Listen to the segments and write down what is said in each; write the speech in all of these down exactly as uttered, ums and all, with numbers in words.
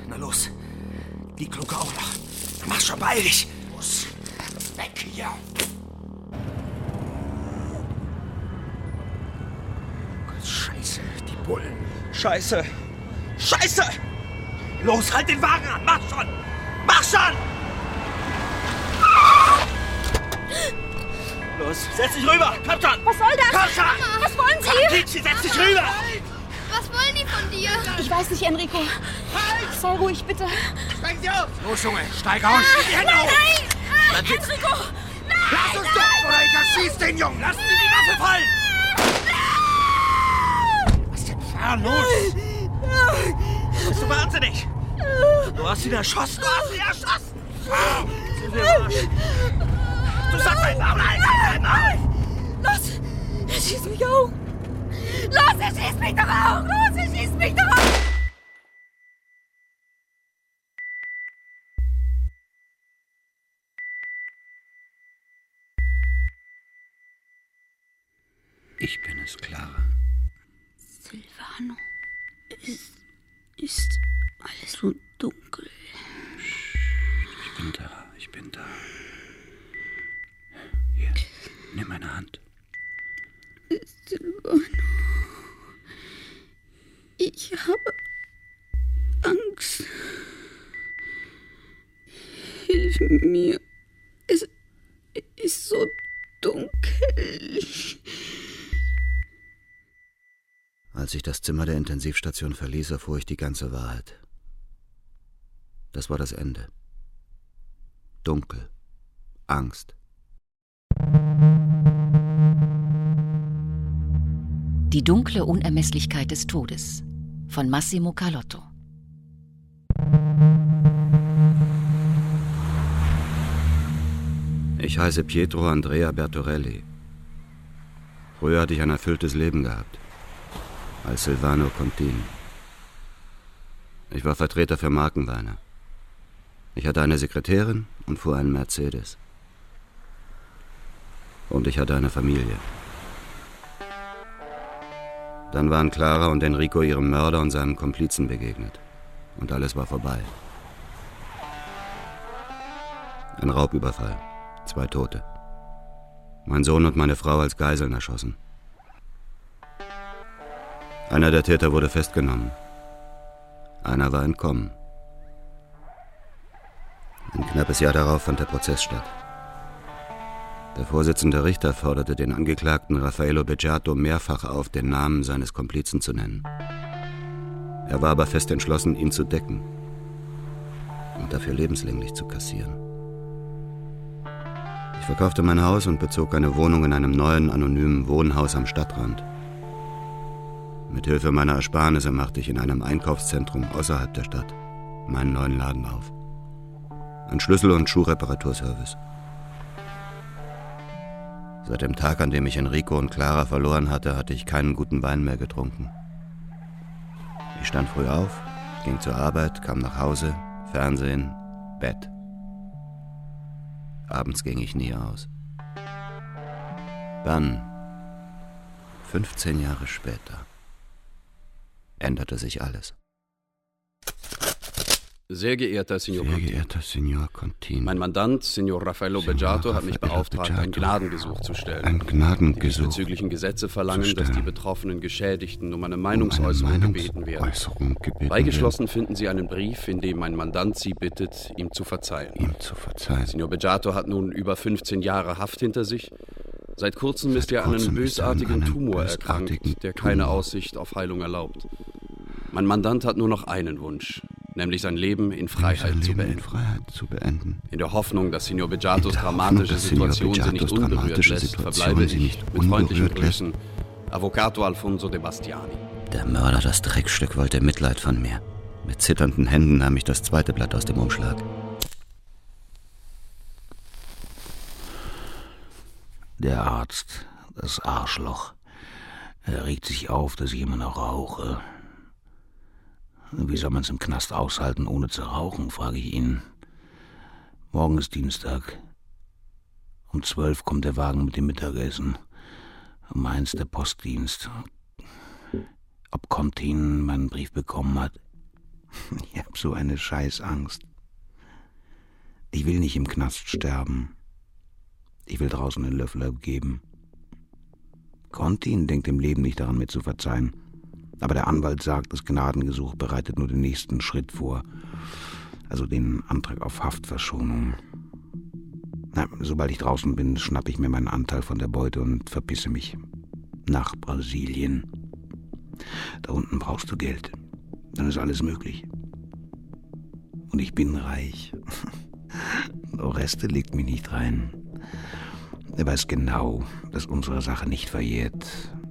Na los. Die Glucke auch noch. Mach schon, beeil dich. Los. Weg hier. Gott, Scheiße, die Bullen. Scheiße. Scheiße! Los, halt den Wagen an. Mach schon. Mach schon! Los, setz dich rüber. Komm schon. Was soll das? Komm schon. Was wollen Sie? Komm, Kitschi, setz dich rüber. Was wollen die von dir? Ich weiß nicht, Enrico. Sei ruhig, bitte. Steigen Sie auf. Los, Junge, steig aus. Die Hände hoch. Nein! Ah, Dann sitz. Enrico! Nein! Lass uns doch, oder ich erschieß den Jungen. Lassen Sie die Waffe fallen. Was denn? Fahr los. Bist du wahnsinnig? Du hast wieder erschossen. Du hast wieder erschossen. Fahr. Sind wir überrascht. Du sagst ein Maul. Ein Maul. Los! Er schießt mich auch! Los, er schießt mich doch auch! Los, er schießt mich doch auch! Ich bin es, Clara. Silvano, es ist alles so dunkel. Ich bin da, ich bin da. Hier, nimm meine Hand. Silvano, ich habe Angst. Hilf mir. Es ist so dunkel. Als ich das Zimmer der Intensivstation verließ, erfuhr ich die ganze Wahrheit. Das war das Ende. Dunkel. Angst. Die dunkle Unermesslichkeit des Todes von Massimo Carlotto. Ich heiße Pietro Andrea Bertorelli. Früher hatte ich ein erfülltes Leben gehabt. Als Silvano Contin. Ich war Vertreter für Markenweine. Ich hatte eine Sekretärin und fuhr einen Mercedes. Und ich hatte eine Familie. Dann waren Clara und Enrico ihrem Mörder und seinem Komplizen begegnet. Und alles war vorbei. Ein Raubüberfall. Zwei Tote. Mein Sohn und meine Frau als Geiseln erschossen. Einer der Täter wurde festgenommen. Einer war entkommen. Ein knappes Jahr darauf fand der Prozess statt. Der Vorsitzende Richter forderte den Angeklagten Raffaello Beggiato mehrfach auf, den Namen seines Komplizen zu nennen. Er war aber fest entschlossen, ihn zu decken und dafür lebenslänglich zu kassieren. Ich verkaufte mein Haus und bezog eine Wohnung in einem neuen, anonymen Wohnhaus am Stadtrand. Mit Hilfe meiner Ersparnisse machte ich in einem Einkaufszentrum außerhalb der Stadt meinen neuen Laden auf. Ein Schlüssel- und Schuhreparaturservice. Seit dem Tag, an dem ich Enrico und Clara verloren hatte, hatte ich keinen guten Wein mehr getrunken. Ich stand früh auf, ging zur Arbeit, kam nach Hause, Fernsehen, Bett. Abends ging ich nie aus. Dann, fünfzehn Jahre später, änderte sich alles. Sehr geehrter Signor Sehr Contin. geehrter Signor Contin. Mein Mandant, Signor Raffaello Signor Beggiato, hat mich Raffaello beauftragt, ein Beggiato. Gnadengesuch zu stellen. Ein Gnadengesuch. Die diesbezüglichen Gesetze verlangen, zu dass die stellen. betroffenen Geschädigten um eine Um Meinungsäußerung eine gebeten werden. Meinungsäußerung gebeten Beigeschlossen finden Sie einen Brief, in dem mein Mandant Sie bittet, ihm zu verzeihen. werden. Ihm zu verzeihen. Signor Beggiato hat nun über fünfzehn Jahre Haft hinter sich. Seit kurzem ist er an einem kurzem ist er an bösartigen einem Tumor bösartigen erkrankt, der keine Tumor. Aussicht auf Heilung erlaubt. Mein Mandant hat nur noch einen Wunsch, nämlich sein Leben in Freiheit Sein zu Leben in beenden. Freiheit zu beenden. In der Hoffnung, dass Signor Beggiatos In der Hoffnung, dramatische dass Signor Situation sie nicht Beggiatos unberührt dramatische lässt, Situation verbleibe sie ich nicht mit freundlichen unberührt lässt. Grüßen, Avvocato Alfonso De Bastiani. Der Mörder, das Dreckstück, wollte Mitleid von mir. Mit zitternden Händen nahm ich das zweite Blatt aus dem Umschlag. Der Arzt, das Arschloch. Er regt sich auf, dass ich immer noch rauche. Wie soll man es im Knast aushalten, ohne zu rauchen, frage ich ihn. Morgen ist Dienstag. Um zwölf kommt der Wagen mit dem Mittagessen. Um eins der Postdienst. Ob Contin meinen Brief bekommen hat? Ich hab so eine Scheißangst. Ich will nicht im Knast sterben. Ich will draußen den Löffel abgeben. Contin denkt im Leben nicht daran, mir zu verzeihen. Aber der Anwalt sagt, das Gnadengesuch bereitet nur den nächsten Schritt vor. Also den Antrag auf Haftverschonung. Na, sobald ich draußen bin, schnappe ich mir meinen Anteil von der Beute und verpisse mich nach Brasilien. Da unten brauchst du Geld. Dann ist alles möglich. Und ich bin reich. Oreste legt mich nicht rein. Er weiß genau, dass unsere Sache nicht verjährt.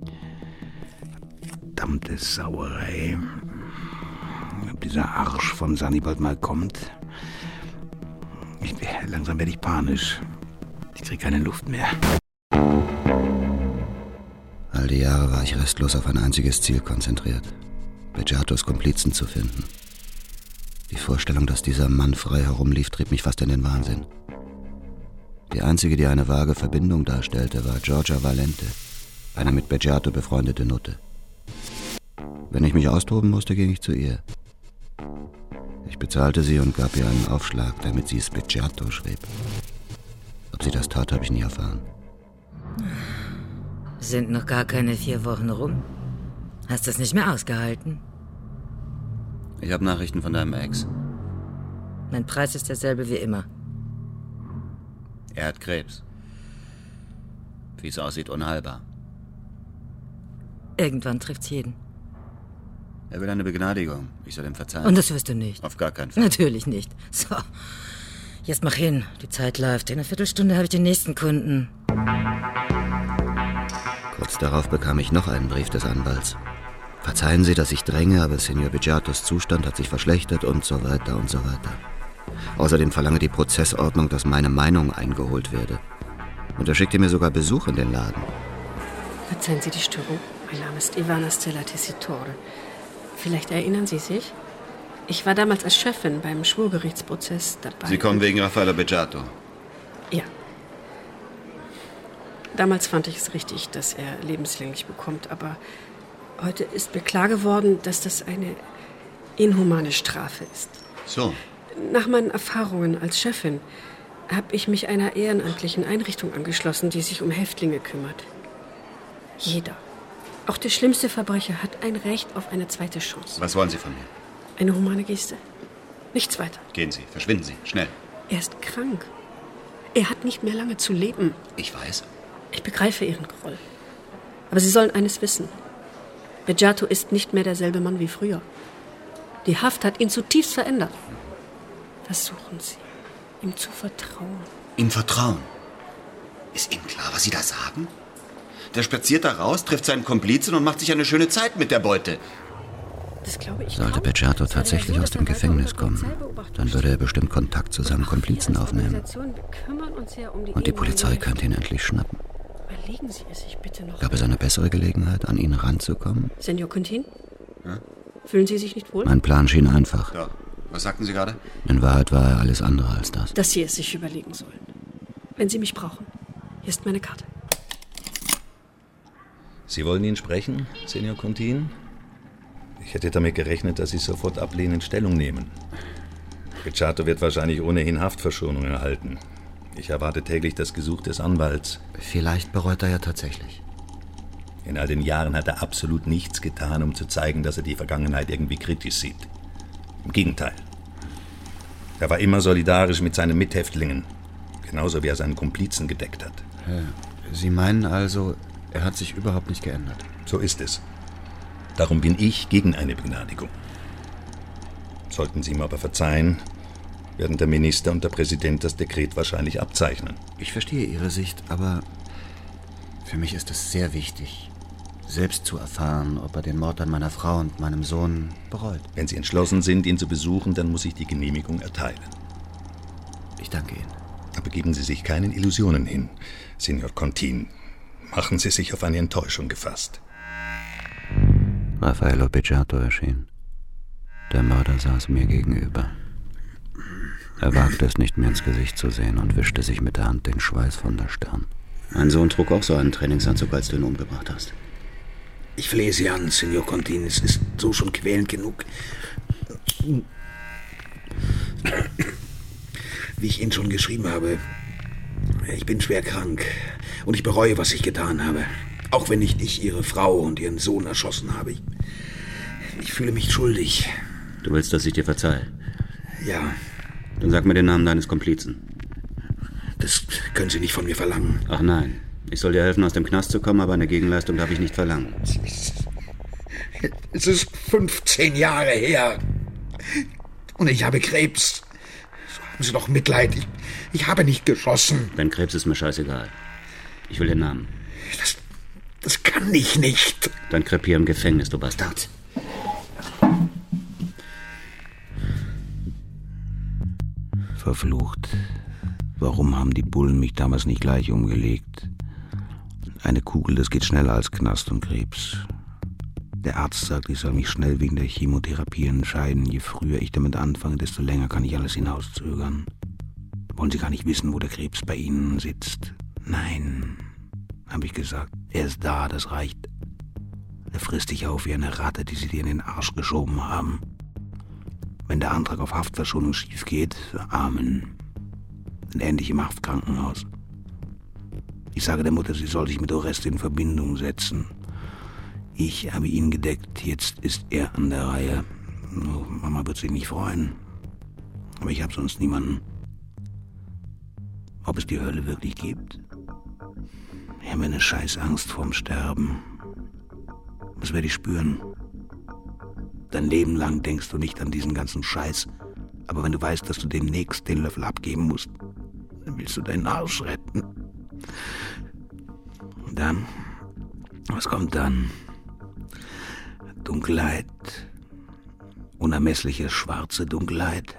Verdammte Sauerei. Ob dieser Arsch von Sannibald mal kommt. Ich, langsam werde ich panisch. Ich kriege keine Luft mehr. All die Jahre war ich restlos auf ein einziges Ziel konzentriert. Beggiatos Komplizen zu finden. Die Vorstellung, dass dieser Mann frei herumlief, trieb mich fast in den Wahnsinn. Die einzige, die eine vage Verbindung darstellte, war Giorgia Valente, eine mit Beggiato befreundete Nutte. Wenn ich mich austoben musste, ging ich zu ihr. Ich bezahlte sie und gab ihr einen Aufschlag, damit sie es Beggiato schrieb. Ob sie das tat, habe ich nie erfahren. Sind noch gar keine vier Wochen rum. Hast du es nicht mehr ausgehalten? Ich habe Nachrichten von deinem Ex. Mein Preis ist derselbe wie immer. Er hat Krebs. Wie es aussieht, unheilbar. Irgendwann trifft's jeden. Er will eine Begnadigung. Ich soll ihm verzeihen. Und das wirst du nicht. Auf gar keinen Fall. Natürlich nicht. So, jetzt mach hin. Die Zeit läuft. In einer Viertelstunde habe ich den nächsten Kunden. Kurz darauf bekam ich noch einen Brief des Anwalts. Verzeihen Sie, dass ich dränge, aber Signor Beggiatos Zustand hat sich verschlechtert und so weiter und so weiter. Außerdem verlange die Prozessordnung, dass meine Meinung eingeholt werde. Und er schickte mir sogar Besuch in den Laden. Verzeihen Sie die Störung. Mein Name ist Ivana Stella Tessitore. Vielleicht erinnern Sie sich? Ich war damals als Chefin beim Schwurgerichtsprozess dabei. Sie kommen wegen Raffaello Beggiato? Ja. Damals fand ich es richtig, dass er lebenslänglich bekommt, aber heute ist mir klar geworden, dass das eine inhumane Strafe ist. So. Nach meinen Erfahrungen als Chefin habe ich mich einer ehrenamtlichen Einrichtung angeschlossen, die sich um Häftlinge kümmert. Jeder, auch der schlimmste Verbrecher, hat ein Recht auf eine zweite Chance. Was wollen Sie von mir? Eine humane Geste. Nichts weiter. Gehen Sie, verschwinden Sie, schnell. Er ist krank. Er hat nicht mehr lange zu leben. Ich weiß. Ich begreife Ihren Groll. Aber Sie sollen eines wissen. Beggiato ist nicht mehr derselbe Mann wie früher. Die Haft hat ihn zutiefst verändert. Versuchen Sie, ihm zu vertrauen. Ihm vertrauen? Ist Ihnen klar, was Sie da sagen? Der spaziert da raus, trifft seinen Komplizen und macht sich eine schöne Zeit mit der Beute. Das glaube ich. Sollte Beggiato tatsächlich aus dem Gefängnis kommen, dann würde er bestimmt Kontakt zu seinem Komplizen aufnehmen. Und die Polizei könnte ihn endlich schnappen. Überlegen Sie es sich bitte noch. Gab es eine bessere Gelegenheit, an ihn ranzukommen? Senor Contin? Ja? Fühlen Sie sich nicht wohl? Mein Plan schien einfach. Ja. Was sagten Sie gerade? In Wahrheit war er alles andere als das. Dass Sie es sich überlegen sollen. Wenn Sie mich brauchen, hier ist meine Karte. Sie wollen ihn sprechen, Senor Contin? Ich hätte damit gerechnet, dass Sie sofort ablehnend Stellung nehmen. Beggiato wird wahrscheinlich ohnehin Haftverschonung erhalten. Ich erwarte täglich das Gesuch des Anwalts. Vielleicht bereut er ja tatsächlich. In all den Jahren hat er absolut nichts getan, um zu zeigen, dass er die Vergangenheit irgendwie kritisch sieht. Im Gegenteil. Er war immer solidarisch mit seinen Mithäftlingen. Genauso wie er seinen Komplizen gedeckt hat. Sie meinen also, er hat sich überhaupt nicht geändert? So ist es. Darum bin ich gegen eine Begnadigung. Sollten Sie ihm aber verzeihen, werden der Minister und der Präsident das Dekret wahrscheinlich abzeichnen. Ich verstehe Ihre Sicht, aber für mich ist es sehr wichtig, selbst zu erfahren, ob er den Mord an meiner Frau und meinem Sohn bereut. Wenn Sie entschlossen sind, ihn zu besuchen, dann muss ich die Genehmigung erteilen. Ich danke Ihnen. Aber geben Sie sich keinen Illusionen hin, Signor Contin. Machen Sie sich auf eine Enttäuschung gefasst. Raffaello Beggiato erschien. Der Mörder saß mir gegenüber. Er wagte es nicht, mir ins Gesicht zu sehen und wischte sich mit der Hand den Schweiß von der Stirn. Mein Sohn trug auch so einen Trainingsanzug, als du ihn umgebracht hast. Ich flehe Sie an, Signor Contin. Es ist so schon quälend genug. Wie ich Ihnen schon geschrieben habe, ich bin schwer krank und ich bereue, was ich getan habe. Auch wenn ich nicht Ihre Frau und Ihren Sohn erschossen habe. Ich, ich fühle mich schuldig. Du willst, dass ich dir verzeihe? Ja. Dann sag mir den Namen deines Komplizen. Das können Sie nicht von mir verlangen. Ach nein. Ich soll dir helfen, aus dem Knast zu kommen, aber eine Gegenleistung darf ich nicht verlangen. Es ist fünfzehn Jahre her. Und ich habe Krebs. So haben Sie doch Mitleid. Ich, ich habe nicht geschossen. Dein Krebs ist mir scheißegal. Ich will den Namen. Das, das kann ich nicht. Dann krepier im Gefängnis, du Bastard. Verflucht. Warum haben die Bullen mich damals nicht gleich umgelegt? Eine Kugel, das geht schneller als Knast und Krebs. Der Arzt sagt, ich soll mich schnell wegen der Chemotherapie entscheiden. Je früher ich damit anfange, desto länger kann ich alles hinauszögern. Wollen Sie gar nicht wissen, wo der Krebs bei Ihnen sitzt? Nein, habe ich gesagt. Er ist da, das reicht. Er frisst dich auf wie eine Ratte, die Sie dir in den Arsch geschoben haben. Wenn der Antrag auf Haftverschonung schief geht, Amen. Dann ende ich im Haftkrankenhaus. Ich sage der Mutter, sie soll sich mit Oreste in Verbindung setzen. Ich habe ihn gedeckt, jetzt ist er an der Reihe. Oh, Mama wird sich nicht freuen. Aber ich habe sonst niemanden. Ob es die Hölle wirklich gibt? Ich habe eine Scheißangst vorm Sterben. Das werde ich spüren. Dein Leben lang denkst du nicht an diesen ganzen Scheiß. Aber wenn du weißt, dass du demnächst den Löffel abgeben musst, dann willst du deinen Arsch retten. Und dann? Was kommt dann? Dunkelheit. Unermessliche schwarze Dunkelheit.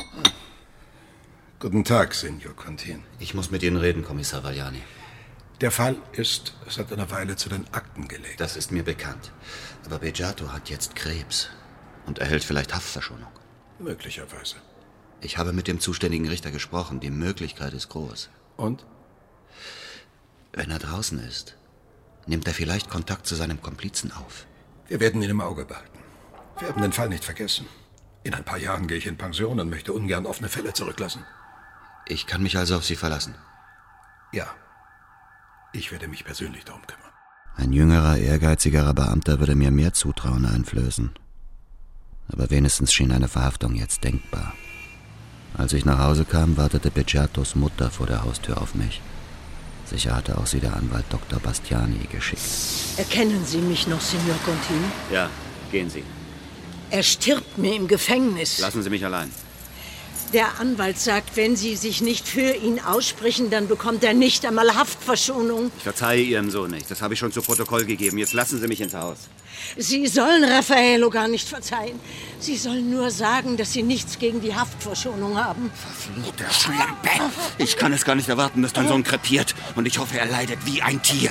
Guten Tag, Signor Contin. Ich muss mit Ihnen reden, Kommissar Vagliani. Der Fall ist seit einer Weile zu den Akten gelegt. Das ist mir bekannt. Aber Beggiato hat jetzt Krebs und erhält vielleicht Haftverschonung. Möglicherweise. Ich habe mit dem zuständigen Richter gesprochen. Die Möglichkeit ist groß. Und? Wenn er draußen ist, nimmt er vielleicht Kontakt zu seinem Komplizen auf. Wir werden ihn im Auge behalten. Wir haben den Fall nicht vergessen. In ein paar Jahren gehe ich in Pension und möchte ungern offene Fälle zurücklassen. Ich kann mich also auf Sie verlassen? Ja. Ich werde mich persönlich darum kümmern. Ein jüngerer, ehrgeizigerer Beamter würde mir mehr Zutrauen einflößen. Aber wenigstens schien eine Verhaftung jetzt denkbar. Als ich nach Hause kam, wartete Beggiatos Mutter vor der Haustür auf mich. Sicher hatte auch sie der Anwalt Doktor Bastiani geschickt. Erkennen Sie mich noch, Signor Contin? Ja, gehen Sie. Er stirbt mir im Gefängnis. Lassen Sie mich allein. Der Anwalt sagt, wenn Sie sich nicht für ihn aussprechen, dann bekommt er nicht einmal Haftverschonung. Ich verzeihe Ihrem Sohn nicht. Das habe ich schon zu Protokoll gegeben. Jetzt lassen Sie mich ins Haus. Sie sollen Raffaello gar nicht verzeihen. Sie sollen nur sagen, dass Sie nichts gegen die Haftverschonung haben. Verfluchte Schlampe! Ich kann es gar nicht erwarten, dass dein Sohn krepiert. Und ich hoffe, er leidet wie ein Tier.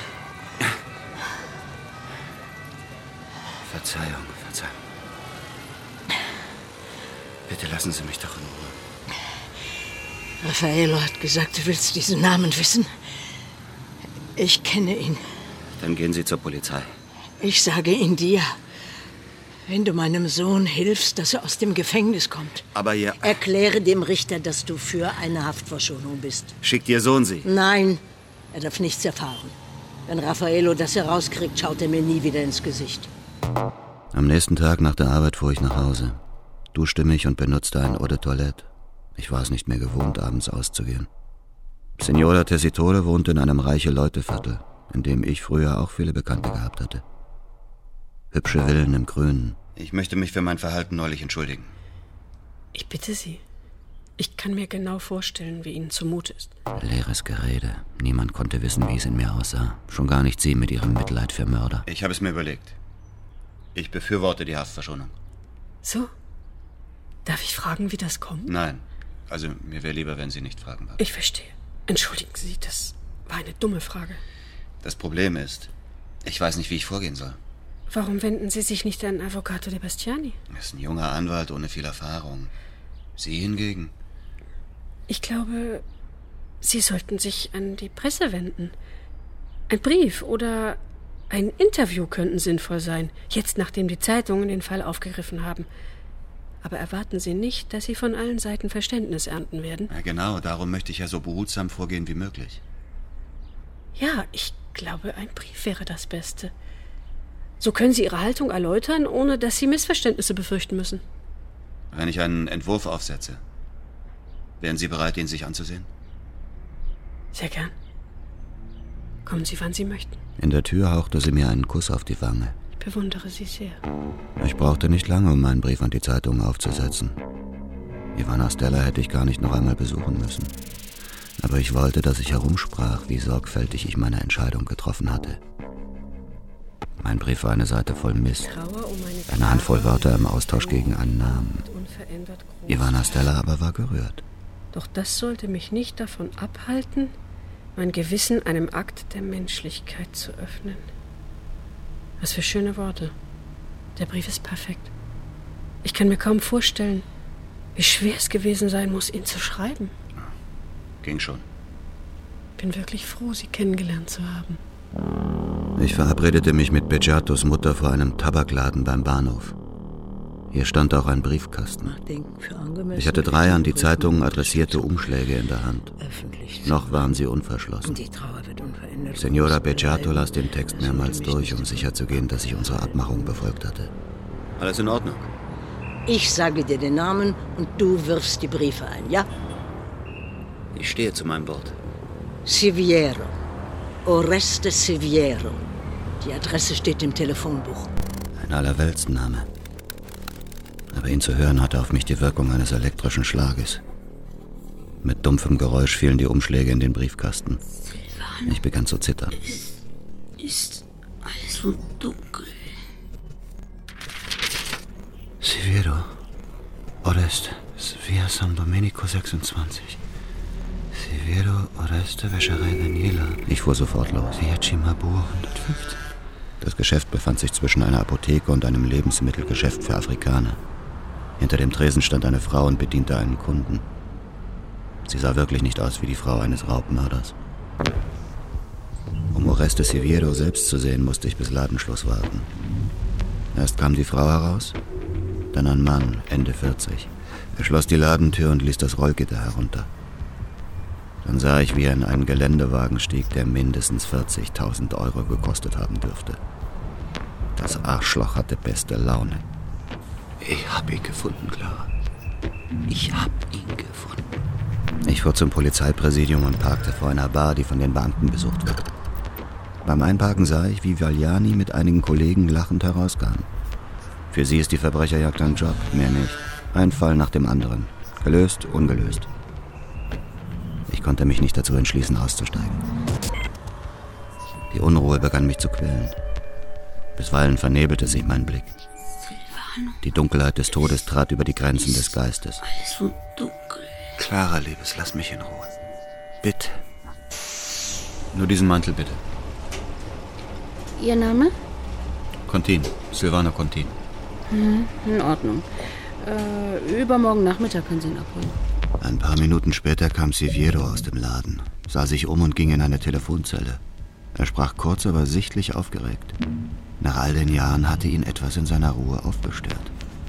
Verzeihung, Verzeihung. Bitte lassen Sie mich doch in Ruhe. Raffaello hat gesagt, du willst diesen Namen wissen. Ich kenne ihn. Dann gehen Sie zur Polizei. Ich sage ihn dir. Wenn du meinem Sohn hilfst, dass er aus dem Gefängnis kommt. Aber ihr... Erkläre dem Richter, dass du für eine Haftverschonung bist. Schickt Ihr Sohn sie? Nein, er darf nichts erfahren. Wenn Raffaello das herauskriegt, schaut er mir nie wieder ins Gesicht. Am nächsten Tag nach der Arbeit fuhr ich nach Hause. Duschte mich und benutzte ein Eau de Toilette. Ich war es nicht mehr gewohnt, abends auszugehen. Signora Tessitore wohnte in einem Reiche-Leute-Viertel, in dem ich früher auch viele Bekannte gehabt hatte. Hübsche Villen im Grünen. Ich möchte mich für mein Verhalten neulich entschuldigen. Ich bitte Sie. Ich kann mir genau vorstellen, wie Ihnen zumute ist. Leeres Gerede. Niemand konnte wissen, wie es in mir aussah. Schon gar nicht Sie mit Ihrem Mitleid für Mörder. Ich habe es mir überlegt. Ich befürworte die Haftverschonung. So? Darf ich fragen, wie das kommt? Nein. Also, mir wäre lieber, wenn Sie nicht fragen würden. Ich verstehe. Entschuldigen Sie, das war eine dumme Frage. Das Problem ist, ich weiß nicht, wie ich vorgehen soll. Warum wenden Sie sich nicht an Avvocato de Bastiani? Er ist ein junger Anwalt ohne viel Erfahrung. Sie hingegen? Ich glaube, Sie sollten sich an die Presse wenden. Ein Brief oder ein Interview könnten sinnvoll sein, jetzt nachdem die Zeitungen den Fall aufgegriffen haben. Aber erwarten Sie nicht, dass Sie von allen Seiten Verständnis ernten werden. Ja, genau, darum möchte ich ja so behutsam vorgehen wie möglich. Ja, ich glaube, ein Brief wäre das Beste. So können Sie Ihre Haltung erläutern, ohne dass Sie Missverständnisse befürchten müssen. Wenn ich einen Entwurf aufsetze, wären Sie bereit, ihn sich anzusehen? Sehr gern. Kommen Sie, wann Sie möchten. In der Tür hauchte sie mir einen Kuss auf die Wange. Ich bewundere Sie sehr. Ich brauchte nicht lange, um meinen Brief an die Zeitung aufzusetzen. Ivana Stella hätte ich gar nicht noch einmal besuchen müssen. Aber ich wollte, dass ich herumsprach, wie sorgfältig ich meine Entscheidung getroffen hatte. Mein Brief war eine Seite voll Mist. Eine Handvoll Wörter im Austausch gegen einen Namen. Ivana Stella aber war gerührt. Doch das sollte mich nicht davon abhalten, mein Gewissen einem Akt der Menschlichkeit zu öffnen. Was für schöne Worte. Der Brief ist perfekt. Ich kann mir kaum vorstellen, wie schwer es gewesen sein muss, ihn zu schreiben. Ging schon. Bin wirklich froh, Sie kennengelernt zu haben. Ich verabredete mich mit Beggiatos Mutter vor einem Tabakladen beim Bahnhof. Hier stand auch ein Briefkasten. Ich hatte drei an die Zeitung adressierte Umschläge in der Hand. Noch waren sie unverschlossen. Signora Beggiato las den Text mehrmals durch, um sicherzugehen, dass ich unsere Abmachung befolgt hatte. Alles in Ordnung? Ich sage dir den Namen und du wirfst die Briefe ein, ja? Ich stehe zu meinem Wort. Siviero. Oreste Siviero. Die Adresse steht im Telefonbuch. Ein Allerweltsname. Aber ihn zu hören hatte auf mich die Wirkung eines elektrischen Schlages. Mit dumpfem Geräusch fielen die Umschläge in den Briefkasten. Ich begann zu zittern. Es ist alles so dunkel. Siviero. Oreste. Via San Domenico sechsundzwanzig. Siviero, Oreste, Wäscherei Daniela. Ich fuhr sofort los. Via Cimabue hundertfünfzehn. Das Geschäft befand sich zwischen einer Apotheke und einem Lebensmittelgeschäft für Afrikaner. Hinter dem Tresen stand eine Frau und bediente einen Kunden. Sie sah wirklich nicht aus wie die Frau eines Raubmörders. Um Oreste Siviero selbst zu sehen, musste ich bis Ladenschluss warten. Erst kam die Frau heraus, dann ein Mann, Ende vierzig. Er schloss die Ladentür und ließ das Rollgitter herunter. Dann sah ich, wie er in einen Geländewagen stieg, der mindestens vierzigtausend Euro gekostet haben dürfte. Das Arschloch hatte beste Laune. Ich hab ihn gefunden, Clara. Ich hab ihn gefunden. Ich fuhr zum Polizeipräsidium und parkte vor einer Bar, die von den Beamten besucht wird. Beim Einparken sah ich, wie Vagliani mit einigen Kollegen lachend herauskam. Für sie ist die Verbrecherjagd ein Job, mehr nicht. Ein Fall nach dem anderen. Gelöst, ungelöst. Ich konnte mich nicht dazu entschließen, auszusteigen. Die Unruhe begann mich zu quälen. Bisweilen vernebelte sich mein Blick. Die Dunkelheit des Todes trat über die Grenzen des Geistes. Alles so dunkel. Clara, Liebes, lass mich in Ruhe. Bitte. Nur diesen Mantel, bitte. Ihr Name? Contin, Silvano Contin. Hm, in Ordnung. Äh, übermorgen Nachmittag können Sie ihn abholen. Ein paar Minuten später kam Siviero aus dem Laden, sah sich um und ging in eine Telefonzelle. Er sprach kurz, aber sichtlich aufgeregt. Nach all den Jahren hatte ihn etwas in seiner Ruhe aufgestört.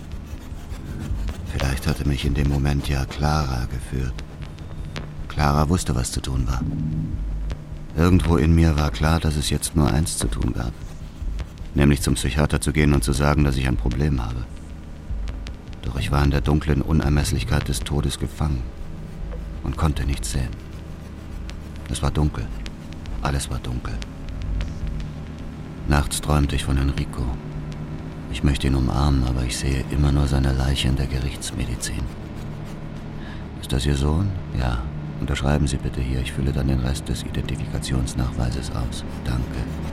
Vielleicht hatte mich in dem Moment ja Clara geführt. Clara wusste, was zu tun war. Irgendwo in mir war klar, dass es jetzt nur eins zu tun gab. Nämlich zum Psychiater zu gehen und zu sagen, dass ich ein Problem habe. Doch ich war in der dunklen Unermesslichkeit des Todes gefangen und konnte nichts sehen. Es war dunkel. Alles war dunkel. Nachts träumte ich von Enrico. Ich möchte ihn umarmen, aber ich sehe immer nur seine Leiche in der Gerichtsmedizin. Ist das Ihr Sohn? Ja. Unterschreiben Sie bitte hier. Ich fülle dann den Rest des Identifikationsnachweises aus. Danke.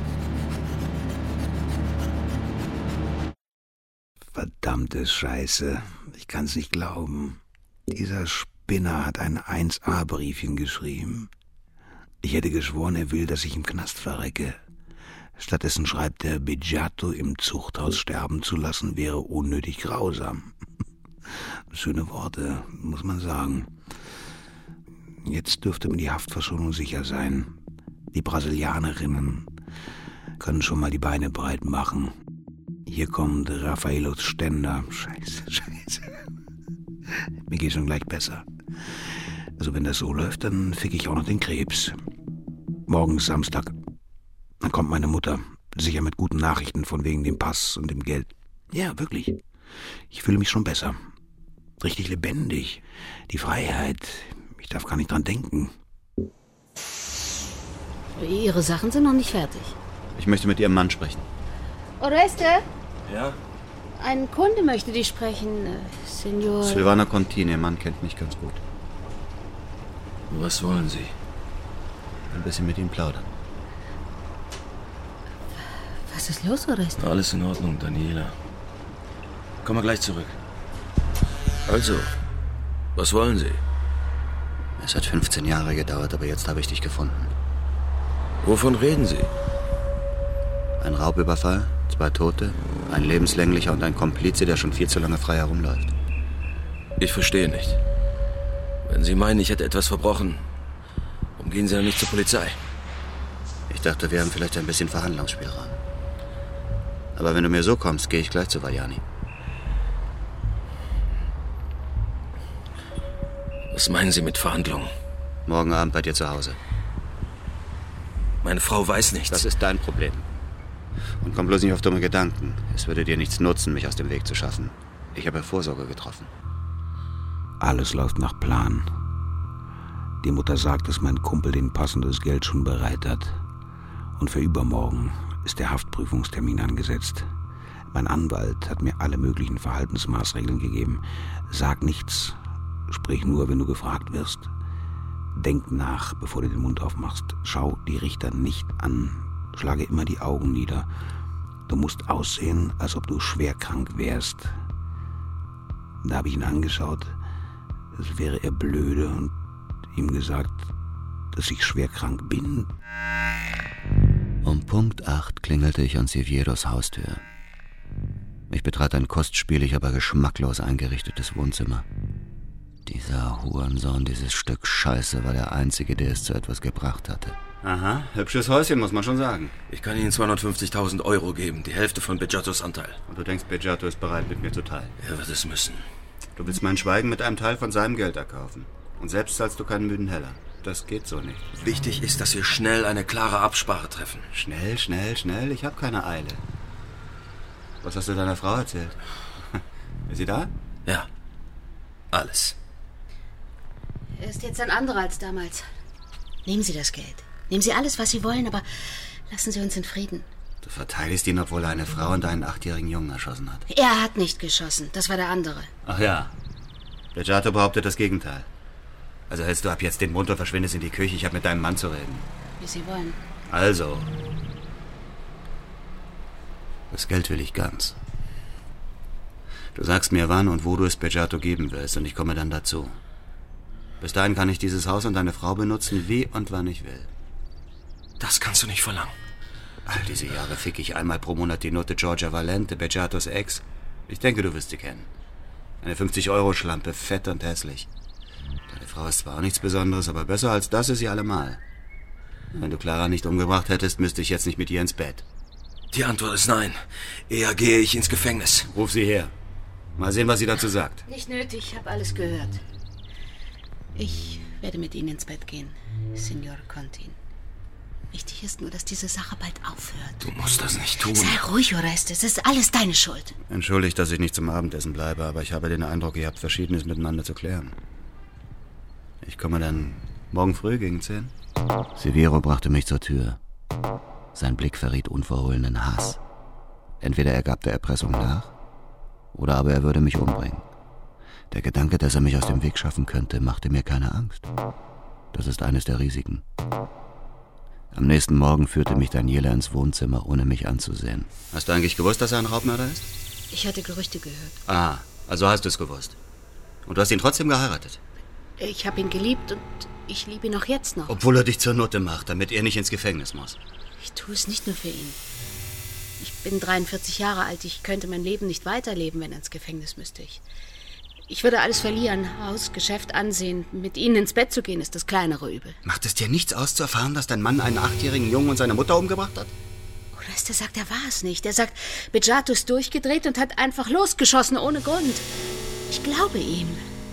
Verdammte Scheiße. Ich kann's nicht glauben. Dieser Spinner hat ein eins A Briefchen geschrieben. Ich hätte geschworen, er will, dass ich im Knast verrecke. Stattdessen schreibt er, Beggiato im Zuchthaus sterben zu lassen, wäre unnötig grausam. Schöne Worte, muss man sagen. Jetzt dürfte mir die Haftverschonung sicher sein. Die Brasilianerinnen können schon mal die Beine breit machen. Hier kommt Raffaellos Ständer. Scheiße, scheiße. Mir geht's schon gleich besser. Also wenn das so läuft, dann fick ich auch noch den Krebs. Morgen ist Samstag. Dann kommt meine Mutter. Sicher mit guten Nachrichten von wegen dem Pass und dem Geld. Ja, wirklich. Ich fühle mich schon besser. Richtig lebendig. Die Freiheit. Ich darf gar nicht dran denken. Ihre Sachen sind noch nicht fertig. Ich möchte mit Ihrem Mann sprechen. Oreste? Ja? Ein Kunde möchte dich sprechen, äh, Signor. Silvana Contini, Ihr Mann kennt mich ganz gut. Was wollen Sie? Ein bisschen mit ihm plaudern. Was ist los, Oreste? Alles in Ordnung, Daniela. Komm mal gleich zurück. Also, was wollen Sie? Es hat fünfzehn Jahre gedauert, aber jetzt habe ich dich gefunden. Wovon reden Sie? Ein Raubüberfall, zwei Tote, ein lebenslänglicher und ein Komplize, der schon viel zu lange frei herumläuft. Ich verstehe nicht. Wenn Sie meinen, ich hätte etwas verbrochen, warum gehen Sie dann nicht zur Polizei? Ich dachte, wir haben vielleicht ein bisschen Verhandlungsspielraum. Aber wenn du mir so kommst, gehe ich gleich zu Vajani. Was meinen Sie mit Verhandlungen? Morgen Abend bei dir zu Hause. Meine Frau weiß nichts. Das ist dein Problem. Und komm bloß nicht auf dumme Gedanken. Es würde dir nichts nutzen, mich aus dem Weg zu schaffen. Ich habe Vorsorge getroffen. Alles läuft nach Plan. Die Mutter sagt, dass mein Kumpel den passendes Geld schon bereit hat. Und für übermorgen ist der Haftprüfungstermin angesetzt. Mein Anwalt hat mir alle möglichen Verhaltensmaßregeln gegeben. Sag nichts, sprich nur, wenn du gefragt wirst. Denk nach, bevor du den Mund aufmachst. Schau die Richter nicht an. Schlage immer die Augen nieder. Du musst aussehen, als ob du schwer krank wärst. Da habe ich ihn angeschaut. Es wäre er blöde und ihm gesagt, dass ich schwer krank bin. Um Punkt acht klingelte ich an Sivieros Haustür. Ich betrat ein kostspielig, aber geschmacklos eingerichtetes Wohnzimmer. Dieser Hurensohn, dieses Stück Scheiße, war der Einzige, der es zu etwas gebracht hatte. Aha, hübsches Häuschen, muss man schon sagen. Ich kann Ihnen zweihundertfünfzigtausend Euro geben, die Hälfte von Beggiatos Anteil. Und du denkst, Beggiato ist bereit, mit mir zu teilen? Er wird es müssen. Du willst mein Schweigen mit einem Teil von seinem Geld erkaufen. Und selbst zahlst du keinen müden Heller. Das geht so nicht. Wichtig ist, dass wir schnell eine klare Absprache treffen. Schnell, schnell, schnell? Ich habe keine Eile. Was hast du deiner Frau erzählt? Ist sie da? Ja, alles. Er ist jetzt ein anderer als damals. Nehmen Sie das Geld. Nehmen Sie alles, was Sie wollen, aber lassen Sie uns in Frieden. Du verteidigst ihn, obwohl er eine Frau und einen achtjährigen Jungen erschossen hat. Er hat nicht geschossen. Das war der andere. Ach ja. Beggiato behauptet das Gegenteil. Also hältst du ab jetzt den Mund und verschwindest in die Küche. Ich habe mit deinem Mann zu reden. Wie Sie wollen. Also. Das Geld will ich ganz. Du sagst mir, wann und wo du es Beggiato geben willst, und ich komme dann dazu. Bis dahin kann ich dieses Haus und deine Frau benutzen, wie und wann ich will. Das kannst du nicht verlangen. All diese Jahre fick ich einmal pro Monat die Note Giorgia Valente, Beggiatos Ex. Ich denke, du wirst sie kennen. Eine fünfzig-Euro-Schlampe, fett und hässlich. Deine Frau ist zwar auch nichts Besonderes, aber besser als das ist sie allemal. Wenn du Clara nicht umgebracht hättest, müsste ich jetzt nicht mit ihr ins Bett. Die Antwort ist nein. Eher gehe ich ins Gefängnis. Ruf sie her. Mal sehen, was sie dazu sagt. Nicht nötig, ich habe alles gehört. Ich werde mit Ihnen ins Bett gehen, Signor Contini. Wichtig ist nur, dass diese Sache bald aufhört. Du musst das nicht tun. Sei ruhig, Oreste. Es ist alles deine Schuld. Entschuldigt, dass ich nicht zum Abendessen bleibe, aber ich habe den Eindruck, ihr habt Verschiedenes miteinander zu klären. Ich komme dann morgen früh gegen zehn. Siviero brachte mich zur Tür. Sein Blick verriet unverhohlenen Hass. Entweder er gab der Erpressung nach, oder aber er würde mich umbringen. Der Gedanke, dass er mich aus dem Weg schaffen könnte, machte mir keine Angst. Das ist eines der Risiken. Am nächsten Morgen führte mich Daniela ins Wohnzimmer, ohne mich anzusehen. Hast du eigentlich gewusst, dass er ein Raubmörder ist? Ich hatte Gerüchte gehört. Ah, also hast du es gewusst. Und du hast ihn trotzdem geheiratet? Ich habe ihn geliebt und ich liebe ihn auch jetzt noch. Obwohl er dich zur Nutte macht, damit er nicht ins Gefängnis muss. Ich tue es nicht nur für ihn. Ich bin dreiundvierzig Jahre alt. Ich könnte mein Leben nicht weiterleben, wenn er ins Gefängnis müsste. Ich, ich würde alles verlieren. Haus, Geschäft, Ansehen. Mit Ihnen ins Bett zu gehen, ist das kleinere Übel. Macht es dir nichts aus zu erfahren, dass dein Mann einen achtjährigen Jungen und seine Mutter umgebracht hat? Oreste sagt, er war es nicht. Er sagt, Beggiato ist durchgedreht und hat einfach losgeschossen, ohne Grund. Ich glaube ihm.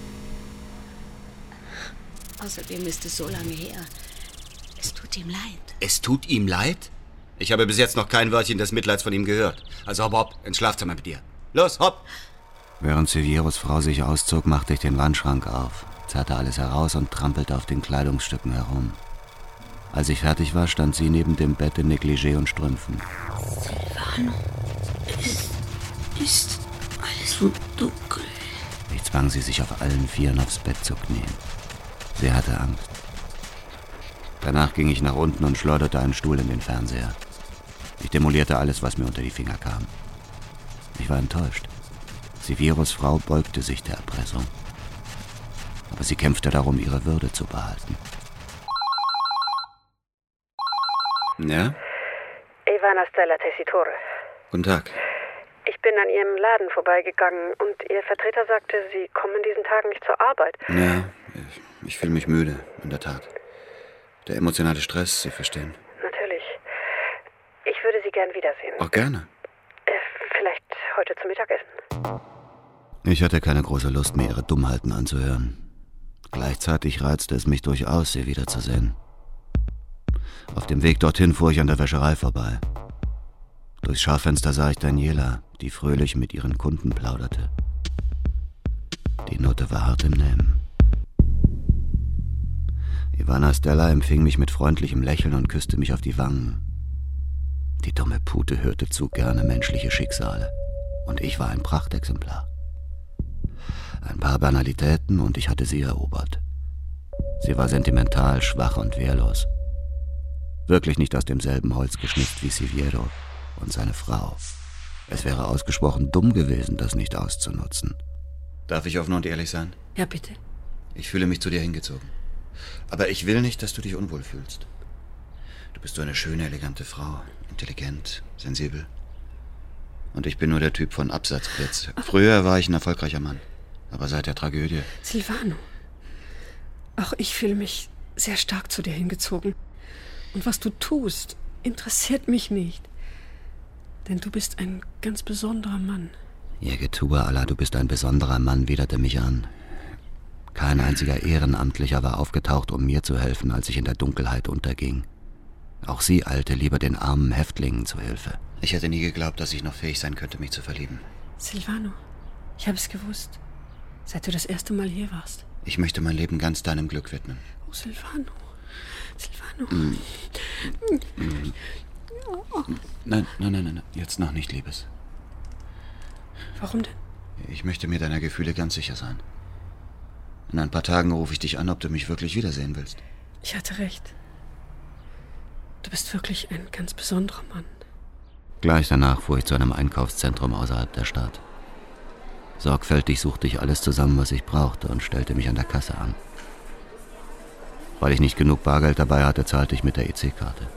Außerdem ist es so lange her. Es tut ihm leid. Es tut ihm leid? Ich habe bis jetzt noch kein Wörtchen des Mitleids von ihm gehört. Also hopp, hopp, ins Schlafzimmer mit dir. Los, hopp! Während Sevieros Frau sich auszog, machte ich den Wandschrank auf, zerrte alles heraus und trampelte auf den Kleidungsstücken herum. Als ich fertig war, stand sie neben dem Bett in Negligé und Strümpfen. Silvano, es ist alles so dunkel. Ich zwang sie, sich auf allen Vieren aufs Bett zu knien. Sie hatte Angst. Danach ging ich nach unten und schleuderte einen Stuhl in den Fernseher. Ich demolierte alles, was mir unter die Finger kam. Ich war enttäuscht. Sevieros Frau beugte sich der Erpressung. Aber sie kämpfte darum, ihre Würde zu behalten. Ja? Ivana Stella Tessitore. Guten Tag. Ich bin an Ihrem Laden vorbeigegangen und Ihr Vertreter sagte, Sie kommen in diesen Tagen nicht zur Arbeit. Ja, ich, ich fühle mich müde, in der Tat. Der emotionale Stress, Sie verstehen. Natürlich. Ich würde Sie gern wiedersehen. Auch gerne. Äh, vielleicht heute zum Mittagessen. Ich hatte keine große Lust, mir ihre Dummheiten anzuhören. Gleichzeitig reizte es mich durchaus, sie wiederzusehen. Auf dem Weg dorthin fuhr ich an der Wäscherei vorbei. Durchs Schaufenster sah ich Daniela, die fröhlich mit ihren Kunden plauderte. Die Note war hart im Nehmen. Ivana Stella empfing mich mit freundlichem Lächeln und küsste mich auf die Wangen. Die dumme Pute hörte zu gerne menschliche Schicksale. Und ich war ein Prachtexemplar. Ein paar Banalitäten und ich hatte sie erobert. Sie war sentimental, schwach und wehrlos. Wirklich nicht aus demselben Holz geschnitzt wie Siviero und seine Frau. Es wäre ausgesprochen dumm gewesen, das nicht auszunutzen. Darf ich offen und ehrlich sein? Ja, bitte. Ich fühle mich zu dir hingezogen. Aber ich will nicht, dass du dich unwohl fühlst. Du bist so eine schöne, elegante Frau. Intelligent, sensibel. Und ich bin nur der Typ von Absatzblitz. Früher war ich ein erfolgreicher Mann. Aber seit der Tragödie... Silvano, auch ich fühle mich sehr stark zu dir hingezogen. Und was du tust, interessiert mich nicht. Denn du bist ein ganz besonderer Mann. Ihr Getue, Allah, du bist ein besonderer Mann, widerte mich an. Kein einziger Ehrenamtlicher war aufgetaucht, um mir zu helfen, als ich in der Dunkelheit unterging. Auch sie eilte lieber den armen Häftlingen zu Hilfe. Ich hätte nie geglaubt, dass ich noch fähig sein könnte, mich zu verlieben. Silvano, ich habe es gewusst, seit du das erste Mal hier warst. Ich möchte mein Leben ganz deinem Glück widmen. Oh, Silvano. Silvano. Mm. Mm. Nein, nein, nein, nein, jetzt noch nicht, Liebes. Warum denn? Ich möchte mir deiner Gefühle ganz sicher sein. In ein paar Tagen rufe ich dich an, ob du mich wirklich wiedersehen willst. Ich hatte recht. Du bist wirklich ein ganz besonderer Mann. Gleich danach fuhr ich zu einem Einkaufszentrum außerhalb der Stadt. Sorgfältig suchte ich alles zusammen, was ich brauchte, und stellte mich an der Kasse an. Weil ich nicht genug Bargeld dabei hatte, zahlte ich mit der E C-Karte.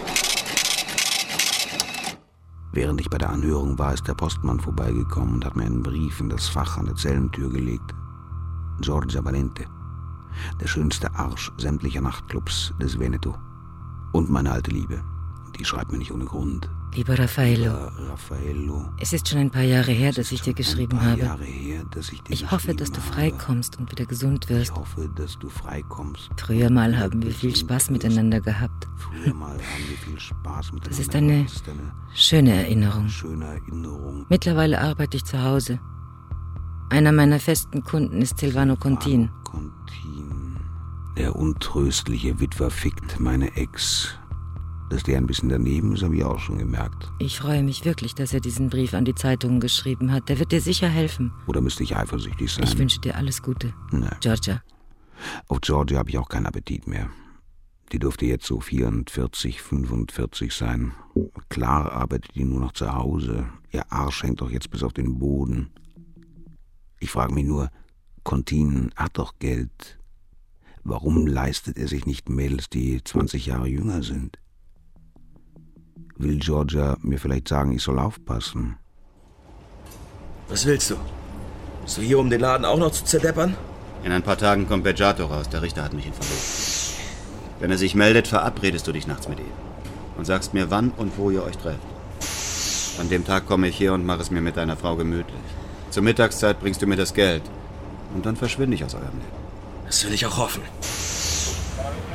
Während ich bei der Anhörung war, ist der Postmann vorbeigekommen und hat mir einen Brief in das Fach an der Zellentür gelegt. Giorgia Valente, der schönste Arsch sämtlicher Nachtclubs des Veneto. Und meine alte Liebe, die schreibt mir nicht ohne Grund. Lieber Raffaello, Lieber Raffaello, es ist schon ein paar Jahre her, dass ich dir geschrieben habe. Jahre her, dass ich dir ich hoffe, dass du freikommst und wieder gesund wirst. Ich hoffe, dass du freikommst. Früher mal haben wir viel Spaß miteinander gehabt. Früher mal haben wir viel Spaß miteinander. Das ist eine schöne Erinnerung. Schöne Erinnerung. Mittlerweile arbeite ich zu Hause. Einer meiner festen Kunden ist Silvano Contin. Contin. Der untröstliche Witwer fickt meine Ex. Dass der ein bisschen daneben ist, habe ich auch schon gemerkt. Ich freue mich wirklich, dass er diesen Brief an die Zeitungen geschrieben hat. Der wird dir sicher helfen. Oder müsste ich eifersüchtig sein? Ich wünsche dir alles Gute. Nee. Giorgia. Auf Giorgia habe ich auch keinen Appetit mehr. Die dürfte jetzt so vierundvierzig, fünfundvierzig sein. Klar arbeitet die nur noch zu Hause. Ihr Arsch hängt doch jetzt bis auf den Boden. Ich frage mich nur, Contin hat doch Geld. Warum leistet er sich nicht Mädels, die zwanzig Jahre jünger sind? Will Giorgia mir vielleicht sagen, ich soll aufpassen? Was willst du? Bist du hier, um den Laden auch noch zu zerdeppern? In ein paar Tagen kommt Beggiato raus. Der Richter hat mich informiert. Wenn er sich meldet, verabredest du dich nachts mit ihm. Und sagst mir, wann und wo ihr euch trefft. An dem Tag komme ich her und mache es mir mit deiner Frau gemütlich. Zur Mittagszeit bringst du mir das Geld. Und dann verschwinde ich aus eurem Leben. Das will ich auch hoffen.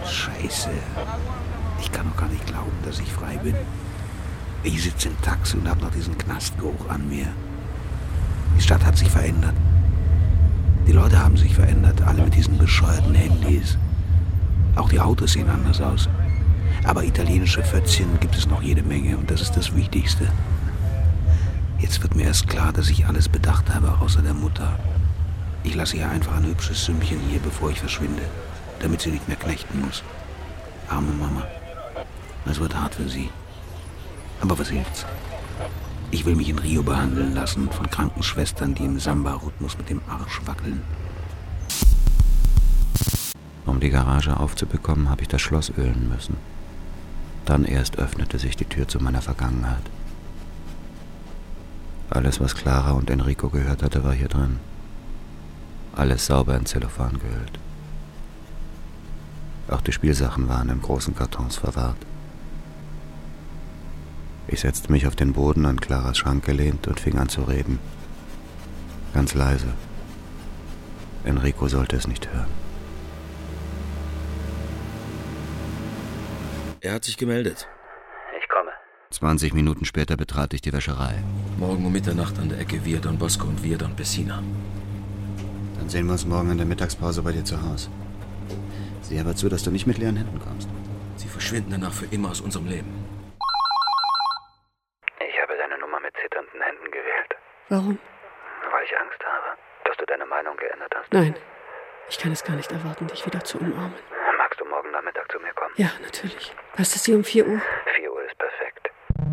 Scheiße. Ich kann doch gar nicht glauben, dass ich frei bin. Ich sitze im Taxi und habe noch diesen Knastgeruch an mir. Die Stadt hat sich verändert. Die Leute haben sich verändert, alle mit diesen bescheuerten Handys. Auch die Autos sehen anders aus. Aber italienische Fötzchen gibt es noch jede Menge und das ist das Wichtigste. Jetzt wird mir erst klar, dass ich alles bedacht habe, außer der Mutter. Ich lasse ihr einfach ein hübsches Sümmchen hier, bevor ich verschwinde, damit sie nicht mehr knechten muss. Arme Mama. Das wird hart für sie. Aber was hilft's? Ich will mich in Rio behandeln lassen von Krankenschwestern, die im Samba-Rhythmus mit dem Arsch wackeln. Um die Garage aufzubekommen, habe ich das Schloss ölen müssen. Dann erst öffnete sich die Tür zu meiner Vergangenheit. Alles, was Clara und Enrico gehört hatte, war hier drin. Alles sauber in Zellophan gehüllt. Auch die Spielsachen waren in großen Kartons verwahrt. Ich setzte mich auf den Boden an Claras Schrank gelehnt und fing an zu reden. Ganz leise. Enrico sollte es nicht hören. Er hat sich gemeldet. Ich komme. Zwanzig Minuten später betrat ich die Wäscherei. Morgen um Mitternacht an der Ecke Via Don Bosco und Via Don Pessina. Dann sehen wir uns morgen in der Mittagspause bei dir zu Hause. Sieh aber zu, dass du nicht mit leeren Händen kommst. Sie verschwinden danach für immer aus unserem Leben. Ich habe deine Nummer mit zitternden Händen gewählt. Warum? Weil ich Angst habe, dass du deine Meinung geändert hast. Nein, ich kann es gar nicht erwarten, dich wieder zu umarmen. Magst du morgen Nachmittag zu mir kommen? Ja, natürlich. Passt es dir um vier Uhr? vier Uhr ist perfekt.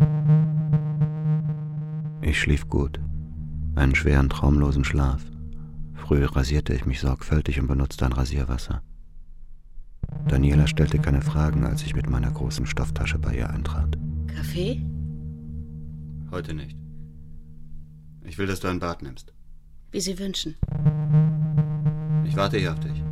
Ich schlief gut. Einen schweren, traumlosen Schlaf. Früh rasierte ich mich sorgfältig und benutzte ein Rasierwasser. Daniela stellte keine Fragen, als ich mit meiner großen Stofftasche bei ihr eintrat. Kaffee? Heute nicht. Ich will, dass du ein Bad nimmst. Wie Sie wünschen. Ich warte hier auf dich.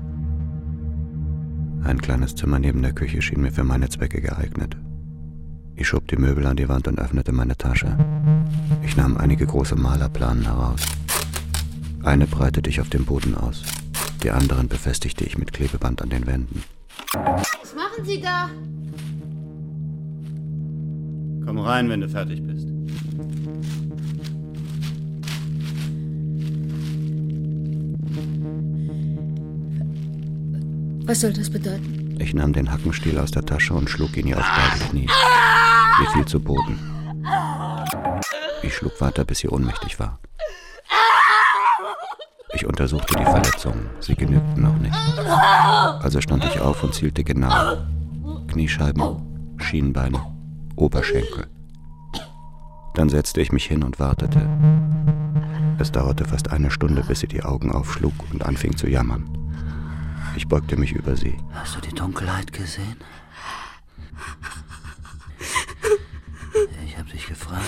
Ein kleines Zimmer neben der Küche schien mir für meine Zwecke geeignet. Ich schob die Möbel an die Wand und öffnete meine Tasche. Ich nahm einige große Malerplanen heraus. Eine breitete ich auf dem Boden aus. Die anderen befestigte ich mit Klebeband an den Wänden. Was machen Sie da? Komm rein, wenn du fertig bist. Was soll das bedeuten? Ich nahm den Hackenstiel aus der Tasche und schlug ihn ihr auf beide Knie. Sie fiel zu Boden. Ich schlug weiter, bis sie ohnmächtig war. Ich untersuchte die Verletzungen. Sie genügten noch nicht. Also stand ich auf und zielte genau. Kniescheiben, Schienbeine, Oberschenkel. Dann setzte ich mich hin und wartete. Es dauerte fast eine Stunde, bis sie die Augen aufschlug und anfing zu jammern. Ich beugte mich über sie. Hast du die Dunkelheit gesehen? Ich hab dich gefragt,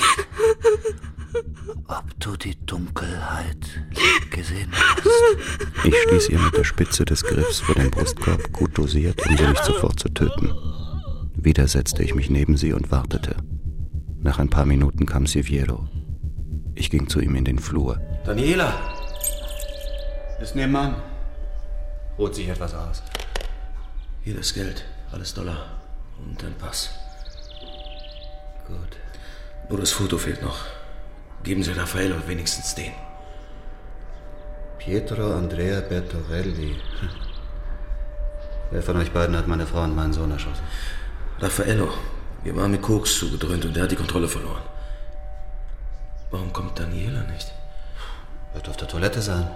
ob du die Dunkelheit gesehen hast. Ich stieß ihr mit der Spitze des Griffs vor den Brustkorb, gut dosiert, um sie nicht sofort zu töten. Wieder setzte ich mich neben sie und wartete. Nach ein paar Minuten kam Siviero. Ich ging zu ihm in den Flur. Daniela! Ist nebenan. Ruht sich etwas aus. Hier das Geld, alles Dollar und ein Pass. Gut. Nur das Foto fehlt noch. Geben Sie Raffaello wenigstens den. Pietro Andrea Bertorelli. Wer von euch beiden hat meine Frau und meinen Sohn erschossen? Raffaello. Wir waren mit Koks zugedröhnt und der hat die Kontrolle verloren. Warum kommt Daniela nicht? Wird auf der Toilette sein.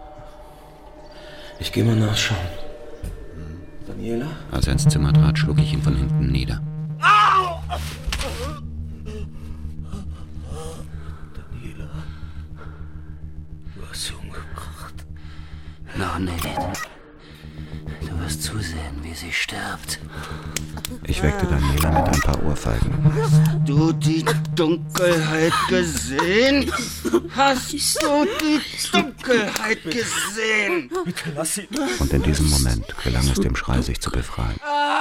Ich gehe mal nachschauen. Daniela? Als er ins Zimmer trat, schlug ich ihn von hinten nieder. Daniela? Du hast sie umgebracht. Noch nicht. Du wirst zusehen, wie sie stirbt. Ich weckte Daniela mit ein paar Ohrfeigen. Hast du die Dunkelheit gesehen? Hast du die Dunkelheit gesehen? Bitte lass sie. Und in diesem Moment gelang es dem Schrei, sich zu befreien.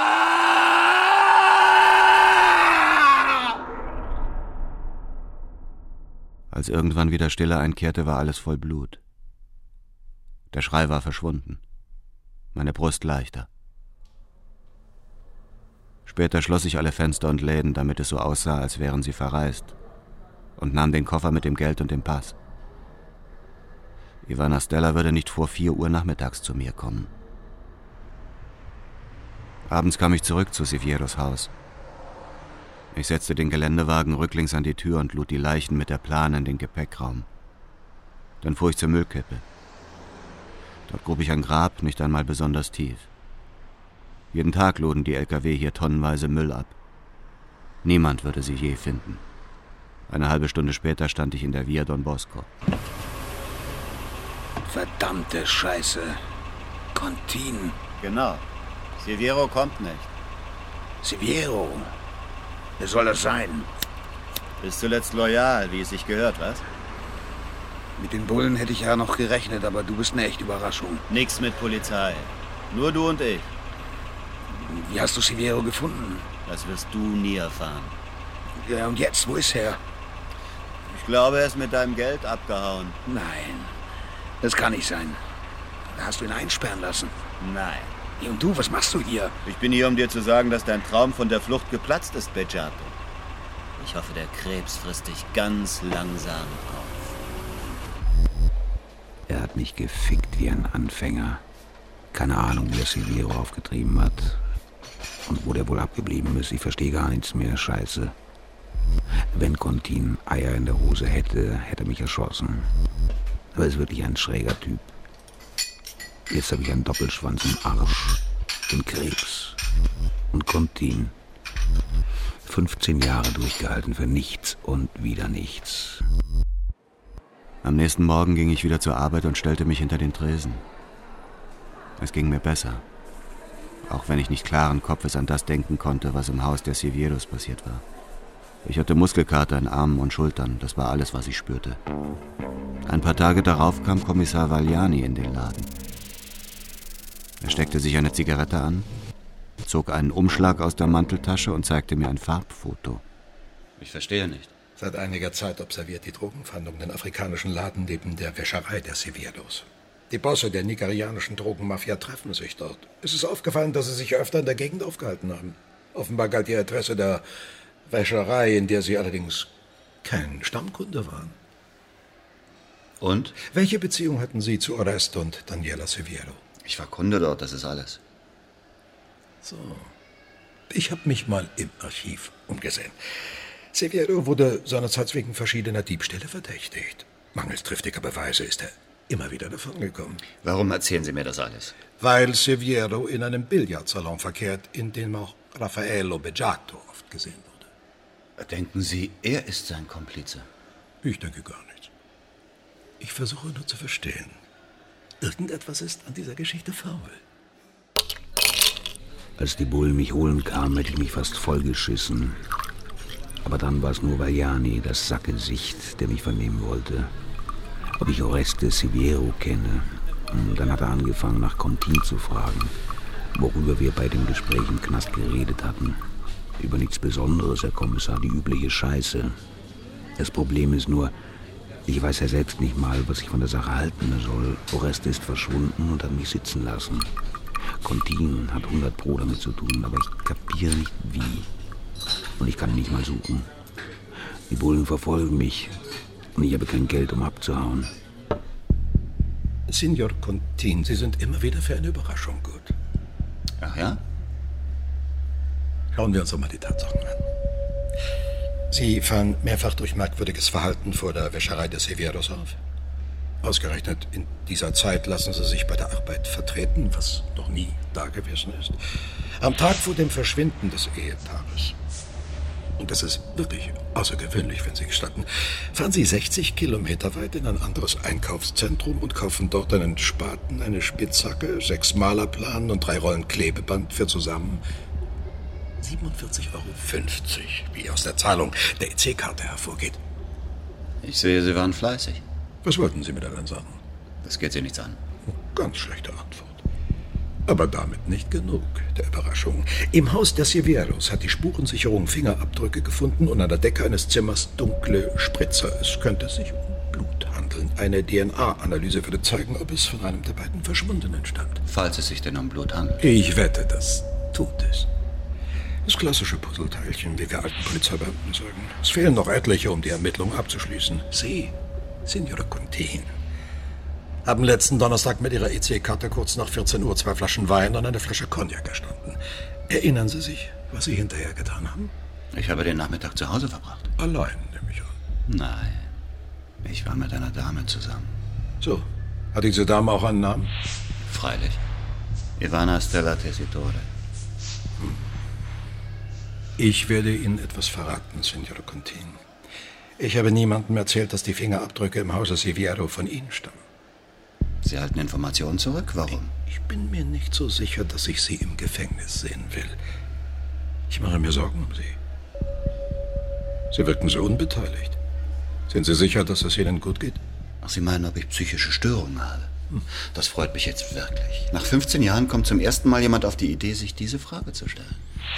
Als irgendwann wieder Stille einkehrte, war alles voll Blut. Der Schrei war verschwunden. Meine Brust leichter. Später schloss ich alle Fenster und Läden, damit es so aussah, als wären sie verreist, und nahm den Koffer mit dem Geld und dem Pass. Ivana Stella würde nicht vor vier Uhr nachmittags zu mir kommen. Abends kam ich zurück zu Sevieros Haus. Ich setzte den Geländewagen rücklings an die Tür und lud die Leichen mit der Plane in den Gepäckraum. Dann fuhr ich zur Müllkippe. Dort grub ich ein Grab, nicht einmal besonders tief. Jeden Tag luden die L K W hier tonnenweise Müll ab. Niemand würde sie je finden. Eine halbe Stunde später stand ich in der Via Don Bosco. Verdammte Scheiße. Contin. Genau. Siviero kommt nicht. Siviero? Wer soll das sein? Bis zuletzt loyal, wie es sich gehört, was? Mit den Bullen hätte ich ja noch gerechnet, aber du bist eine echte Überraschung. Nix mit Polizei. Nur du und ich. Wie hast du Siviero gefunden? Das wirst du nie erfahren. Ja, und jetzt? Wo ist er? Ich glaube, er ist mit deinem Geld abgehauen. Nein, das kann nicht sein. Da hast du ihn einsperren lassen. Nein. Und du, was machst du hier? Ich bin hier, um dir zu sagen, dass dein Traum von der Flucht geplatzt ist, Beggiato. Ich hoffe, der Krebs frisst dich ganz langsam auf. Er hat mich gefickt wie ein Anfänger. Keine Ahnung, wie er Siviero aufgetrieben hat. Und wo der wohl abgeblieben ist, ich verstehe gar nichts mehr. Scheiße. Wenn Contin Eier in der Hose hätte, hätte er mich erschossen. Aber er ist wirklich ein schräger Typ. Jetzt habe ich einen Doppelschwanz im Arsch, den Krebs und Contin. fünfzehn Jahre durchgehalten für nichts und wieder nichts. Am nächsten Morgen ging ich wieder zur Arbeit und stellte mich hinter den Tresen. Es ging mir besser, auch wenn ich nicht klaren Kopfes an das denken konnte, was im Haus der Sevieros passiert war. Ich hatte Muskelkater in Armen und Schultern, das war alles, was ich spürte. Ein paar Tage darauf kam Kommissar Vagliani in den Laden. Er steckte sich eine Zigarette an, zog einen Umschlag aus der Manteltasche und zeigte mir ein Farbfoto. Ich verstehe nicht. Seit einiger Zeit observiert die Drogenfahndung den afrikanischen Laden neben der Wäscherei der Sevieros. Die Bosse der nigerianischen Drogenmafia treffen sich dort. Es ist aufgefallen, dass sie sich öfter in der Gegend aufgehalten haben. Offenbar galt die Adresse der Wäscherei, in der sie allerdings kein Stammkunde waren. Und? Welche Beziehung hatten Sie zu Oresto und Daniela Siviero? Ich war Kunde dort, das ist alles. So. Ich habe mich mal im Archiv umgesehen. Siviero wurde seinerzeit wegen verschiedener Diebstähle verdächtigt. Mangels triftiger Beweise ist er immer wieder davongekommen. Warum erzählen Sie mir das alles? Weil Siviero in einem Billardsalon verkehrt, in dem auch Raffaello Beggiato oft gesehen wurde. Denken Sie, er ist sein Komplize? Ich denke gar nichts. Ich versuche nur zu verstehen. Irgendetwas ist an dieser Geschichte faul. Als die Bullen mich holen kamen, hätte ich mich fast vollgeschissen. Aber dann war es nur Vagliani, das Sackgesicht, der mich vernehmen wollte. Ob ich Oreste Siviero kenne. Und dann hat er angefangen, nach Contin zu fragen, worüber wir bei dem Gespräch im Knast geredet hatten. Über nichts Besonderes, Herr Kommissar, die übliche Scheiße. Das Problem ist nur, ich weiß ja selbst nicht mal, was ich von der Sache halten soll. Oreste ist verschwunden und hat mich sitzen lassen. Contin hat hundert Pro damit zu tun, aber ich kapiere nicht wie. Und ich kann ihn nicht mal suchen. Die Bullen verfolgen mich und ich habe kein Geld, um abzuhauen. Signor Contin, Sie sind immer wieder für eine Überraschung gut. Ach ja? Schauen wir uns doch mal die Tatsachen an. Sie fallen mehrfach durch merkwürdiges Verhalten vor der Wäscherei der Sevieros auf. Ausgerechnet in dieser Zeit lassen Sie sich bei der Arbeit vertreten, was noch nie da gewesen ist. Am Tag vor dem Verschwinden des Ehepaares, und das ist wirklich außergewöhnlich, wenn Sie gestatten, fahren Sie sechzig Kilometer weit in ein anderes Einkaufszentrum und kaufen dort einen Spaten, eine Spitzhacke, sechs Malerplanen und drei Rollen Klebeband für zusammen siebenundvierzig Euro fünfzig, wie aus der Zahlung der E C-Karte hervorgeht. Ich sehe, Sie waren fleißig. Was wollten Sie mir denn sagen? Das geht Sie nichts an. Ganz schlechte Antwort. Aber damit nicht genug der Überraschung. Im Haus der Sevieros hat die Spurensicherung Fingerabdrücke gefunden und an der Decke eines Zimmers dunkle Spritzer. Es könnte sich um Blut handeln. Eine D N A-Analyse würde zeigen, ob es von einem der beiden Verschwundenen stammt. Falls es sich denn um Blut handelt. Ich wette, das tut es. Das klassische Puzzleteilchen, wie wir alten Polizeibeamten sagen. Es fehlen noch etliche, um die Ermittlung abzuschließen. Sie, Signora Contin, haben letzten Donnerstag mit Ihrer E C-Karte kurz nach vierzehn Uhr zwei Flaschen Wein und eine Flasche Cognac erstanden. Erinnern Sie sich, was Sie hinterher getan haben? Ich habe den Nachmittag zu Hause verbracht. Allein, nehme ich an. Nein, ich war mit einer Dame zusammen. So, hat diese Dame auch einen Namen? Freilich. Ivana Stella Tessitore. Hm. Ich werde Ihnen etwas verraten, Signora Contin. Ich habe niemandem erzählt, dass die Fingerabdrücke im Hause Siviero von Ihnen stammen. Sie halten Informationen zurück? Warum? Ich bin mir nicht so sicher, dass ich Sie im Gefängnis sehen will. Ich mache mir Sorgen um Sie. Sie wirken so unbeteiligt. Sind Sie sicher, dass es Ihnen gut geht? Ach, Sie meinen, ob ich psychische Störungen habe? Das freut mich jetzt wirklich. Nach fünfzehn Jahren kommt zum ersten Mal jemand auf die Idee, sich diese Frage zu stellen.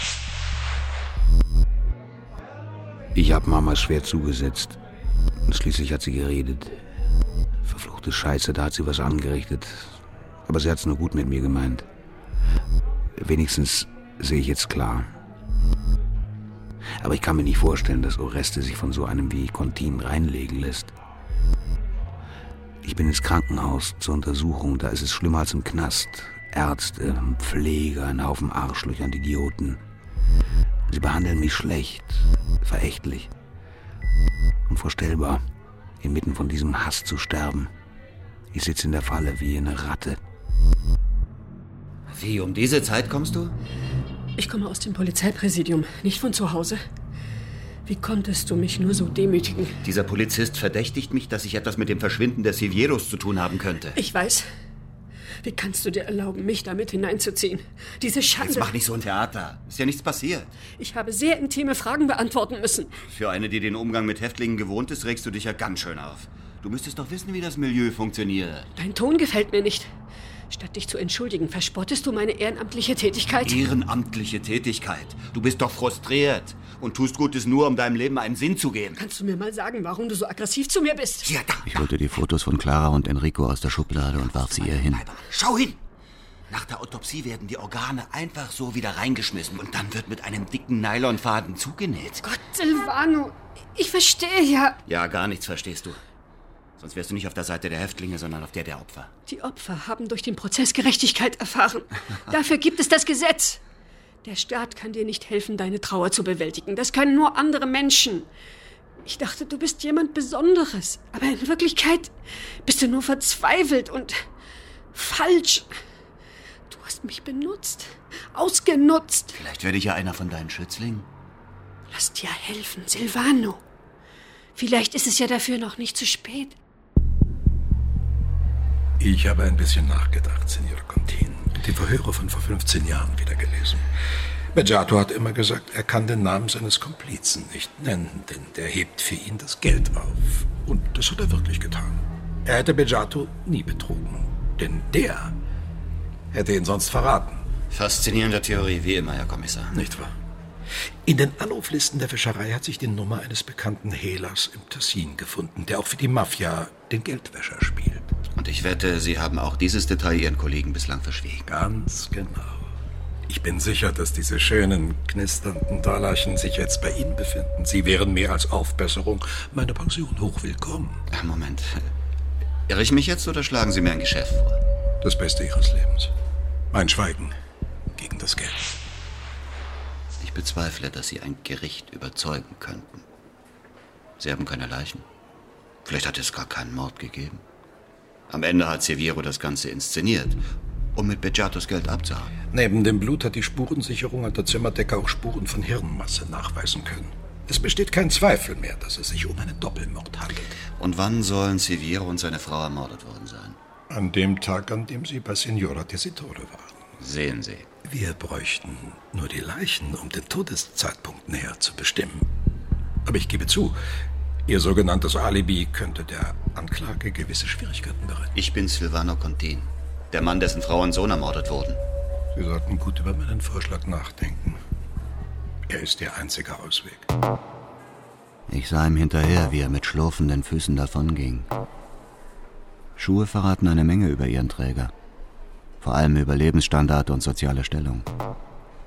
Ich habe Mama schwer zugesetzt. Und schließlich hat sie geredet. Verfluchte Scheiße, da hat sie was angerichtet. Aber sie hat's nur gut mit mir gemeint. Wenigstens sehe ich jetzt klar. Aber ich kann mir nicht vorstellen, dass Oreste sich von so einem wie Contin reinlegen lässt. Ich bin ins Krankenhaus zur Untersuchung. Da ist es schlimmer als im Knast. Ärzte, Pfleger, ein Haufen Arschlöcher und Idioten. Sie behandeln mich schlecht, verächtlich. Unvorstellbar, inmitten von diesem Hass zu sterben. Ich sitze in der Falle wie eine Ratte. Wie, um diese Zeit kommst du? Ich komme aus dem Polizeipräsidium, nicht von zu Hause. Wie konntest du mich nur so demütigen? Dieser Polizist verdächtigt mich, dass ich etwas mit dem Verschwinden der Sivieros zu tun haben könnte. Ich weiß. Wie kannst du dir erlauben, mich damit hineinzuziehen? Diese Schande... Jetzt mach nicht so ein Theater. Ist ja nichts passiert. Ich habe sehr intime Fragen beantworten müssen. Für eine, die den Umgang mit Häftlingen gewohnt ist, regst du dich ja ganz schön auf. Du müsstest doch wissen, wie das Milieu funktioniert. Dein Ton gefällt mir nicht. Statt dich zu entschuldigen, verspottest du meine ehrenamtliche Tätigkeit? Ehrenamtliche Tätigkeit? Du bist doch frustriert und tust Gutes nur, um deinem Leben einen Sinn zu geben. Kannst du mir mal sagen, warum du so aggressiv zu mir bist? Ja, da. Ich holte die Fotos von Clara und Enrico aus der Schublade und warf sie ihr hin. Schau hin! Nach der Autopsie werden die Organe einfach so wieder reingeschmissen und dann wird mit einem dicken Nylonfaden zugenäht. Gott, Silvano, ich verstehe ja... Ja, gar nichts verstehst du. Sonst wärst du nicht auf der Seite der Häftlinge, sondern auf der der Opfer. Die Opfer haben durch den Prozess Gerechtigkeit erfahren. Dafür gibt es das Gesetz. Der Staat kann dir nicht helfen, deine Trauer zu bewältigen. Das können nur andere Menschen. Ich dachte, du bist jemand Besonderes. Aber in Wirklichkeit bist du nur verzweifelt und falsch. Du hast mich benutzt, ausgenutzt. Vielleicht werde ich ja einer von deinen Schützlingen. Lass dir helfen, Silvano. Vielleicht ist es ja dafür noch nicht zu spät. Ich habe ein bisschen nachgedacht, Signora Contin. Die Verhöre von vor fünfzehn Jahren wieder gelesen. Beggiato hat immer gesagt, er kann den Namen seines Komplizen nicht nennen, denn der hebt für ihn das Geld auf. Und das hat er wirklich getan. Er hätte Beggiato nie betrogen, denn der hätte ihn sonst verraten. Faszinierende Theorie, wie immer, Herr Kommissar. Nicht wahr? In den Anruflisten der Fischerei hat sich die Nummer eines bekannten Hehlers im Tessin gefunden, der auch für die Mafia den Geldwäscher spielt. Und ich wette, Sie haben auch dieses Detail Ihren Kollegen bislang verschwiegen. Ganz genau. Ich bin sicher, dass diese schönen, knisternden Dollarchen sich jetzt bei Ihnen befinden. Sie wären mehr als Aufbesserung meiner Pension hochwillkommen. Ach, Moment. Irre ich mich jetzt oder schlagen Sie mir ein Geschäft vor? Das Beste Ihres Lebens. Mein Schweigen gegen das Geld. Ich bezweifle, dass Sie ein Gericht überzeugen könnten. Sie haben keine Leichen. Vielleicht hat es gar keinen Mord gegeben. Am Ende hat Siviero das Ganze inszeniert, um mit Beggiatos Geld abzuhaben. Neben dem Blut hat die Spurensicherung an der Zimmerdecke auch Spuren von Hirnmasse nachweisen können. Es besteht kein Zweifel mehr, dass es sich um einen Doppelmord handelt. Und wann sollen Siviero und seine Frau ermordet worden sein? An dem Tag, an dem sie bei Signora Tessitore waren. Sehen Sie. Wir bräuchten nur die Leichen, um den Todeszeitpunkt näher zu bestimmen. Aber ich gebe zu, Ihr sogenanntes Alibi könnte der Anklage gewisse Schwierigkeiten bereiten. Ich bin Silvano Contin, der Mann, dessen Frau und Sohn ermordet wurden. Sie sollten gut über meinen Vorschlag nachdenken. Er ist Ihr einziger Ausweg. Ich sah ihm hinterher, wie er mit schlurfenden Füßen davonging. Schuhe verraten eine Menge über ihren Träger. Vor allem über Lebensstandard und soziale Stellung.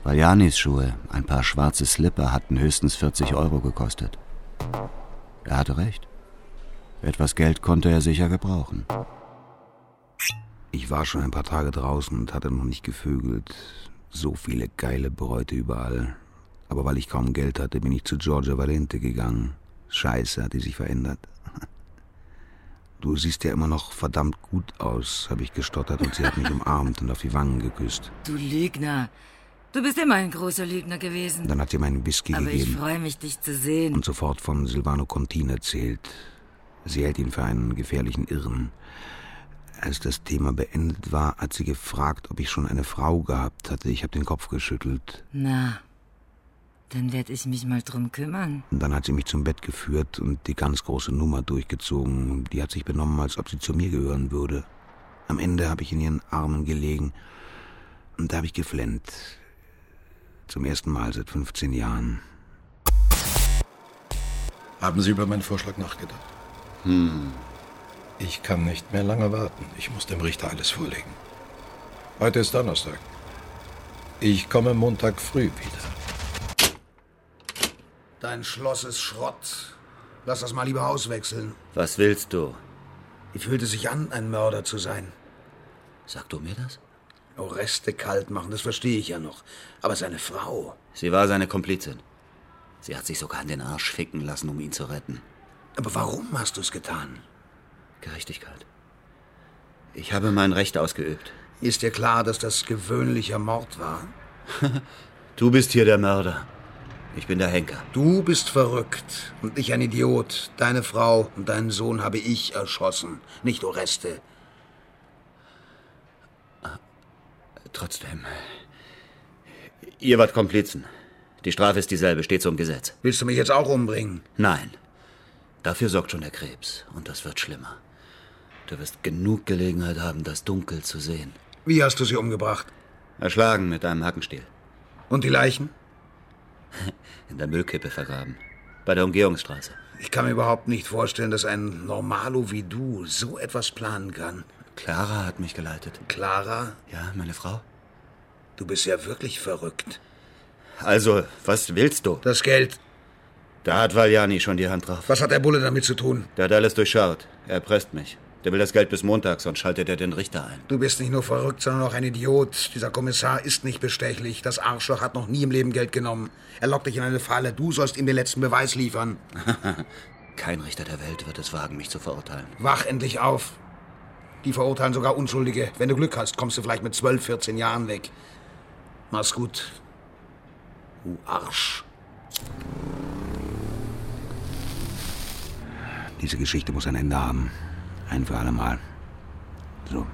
Valjanis Schuhe, ein paar schwarze Slipper, hatten höchstens vierzig Euro gekostet. Er hatte recht. Etwas Geld konnte er sicher gebrauchen. Ich war schon ein paar Tage draußen und hatte noch nicht gevögelt. So viele geile Bräute überall. Aber weil ich kaum Geld hatte, bin ich zu Giorgia Valente gegangen. Scheiße, hat die sich verändert. Du siehst ja immer noch verdammt gut aus, habe ich gestottert und sie hat mich umarmt und auf die Wangen geküsst. Du Lügner. Du bist immer ein großer Lügner gewesen. Dann hat sie meinen Whisky Aber gegeben. ich freue mich, dich zu sehen. Und sofort von Silvano Contin erzählt. Sie hält ihn für einen gefährlichen Irren. Als das Thema beendet war, hat sie gefragt, ob ich schon eine Frau gehabt hatte. Ich habe den Kopf geschüttelt. Na, dann werde ich mich mal drum kümmern. Und dann hat sie mich zum Bett geführt und die ganz große Nummer durchgezogen. Die hat sich benommen, als ob sie zu mir gehören würde. Am Ende habe ich in ihren Armen gelegen und da habe ich geflennt. Zum ersten Mal seit fünfzehn Jahren. Haben Sie über meinen Vorschlag nachgedacht? Hm. Ich kann nicht mehr lange warten. Ich muss dem Richter alles vorlegen. Heute ist Donnerstag. Ich komme Montag früh wieder. Dein Schloss ist Schrott. Lass das mal lieber auswechseln. Was willst du? Wie fühlt es sich an, ein Mörder zu sein? Sag du mir das? Oreste kalt machen, das verstehe ich ja noch. Aber seine Frau... Sie war seine Komplizin. Sie hat sich sogar an den Arsch ficken lassen, um ihn zu retten. Aber warum hast du es getan? Gerechtigkeit. Ich habe mein Recht ausgeübt. Ist dir klar, dass das gewöhnlicher Mord war? Du bist hier der Mörder. Ich bin der Henker. Du bist verrückt und ich ein Idiot. Deine Frau und deinen Sohn habe ich erschossen, nicht Oreste. Trotzdem. Ihr wart Komplizen. Die Strafe ist dieselbe, steht so im Gesetz. Willst du mich jetzt auch umbringen? Nein. Dafür sorgt schon der Krebs. Und das wird schlimmer. Du wirst genug Gelegenheit haben, das Dunkel zu sehen. Wie hast du sie umgebracht? Erschlagen mit einem Hackenstiel. Und die Leichen? In der Müllkippe vergraben. Bei der Umgehungsstraße. Ich kann mir überhaupt nicht vorstellen, dass ein Normalo wie du so etwas planen kann. Clara hat mich geleitet. Clara? Ja, meine Frau. Du bist ja wirklich verrückt. Also, was willst du? Das Geld. Da hat Valjani schon die Hand drauf. Was hat der Bulle damit zu tun? Der hat alles durchschaut. Er erpresst mich. Der will das Geld bis Montag, sonst schaltet er den Richter ein. Du bist nicht nur verrückt, sondern auch ein Idiot. Dieser Kommissar ist nicht bestechlich. Das Arschloch hat noch nie im Leben Geld genommen. Er lockt dich in eine Falle. Du sollst ihm den letzten Beweis liefern. Kein Richter der Welt wird es wagen, mich zu verurteilen. Wach endlich auf. Die verurteilen sogar Unschuldige. Wenn du Glück hast, kommst du vielleicht mit zwölf, vierzehn Jahren weg. Mach's gut. Du Arsch. Diese Geschichte muss ein Ende haben. Ein für alle Mal. So.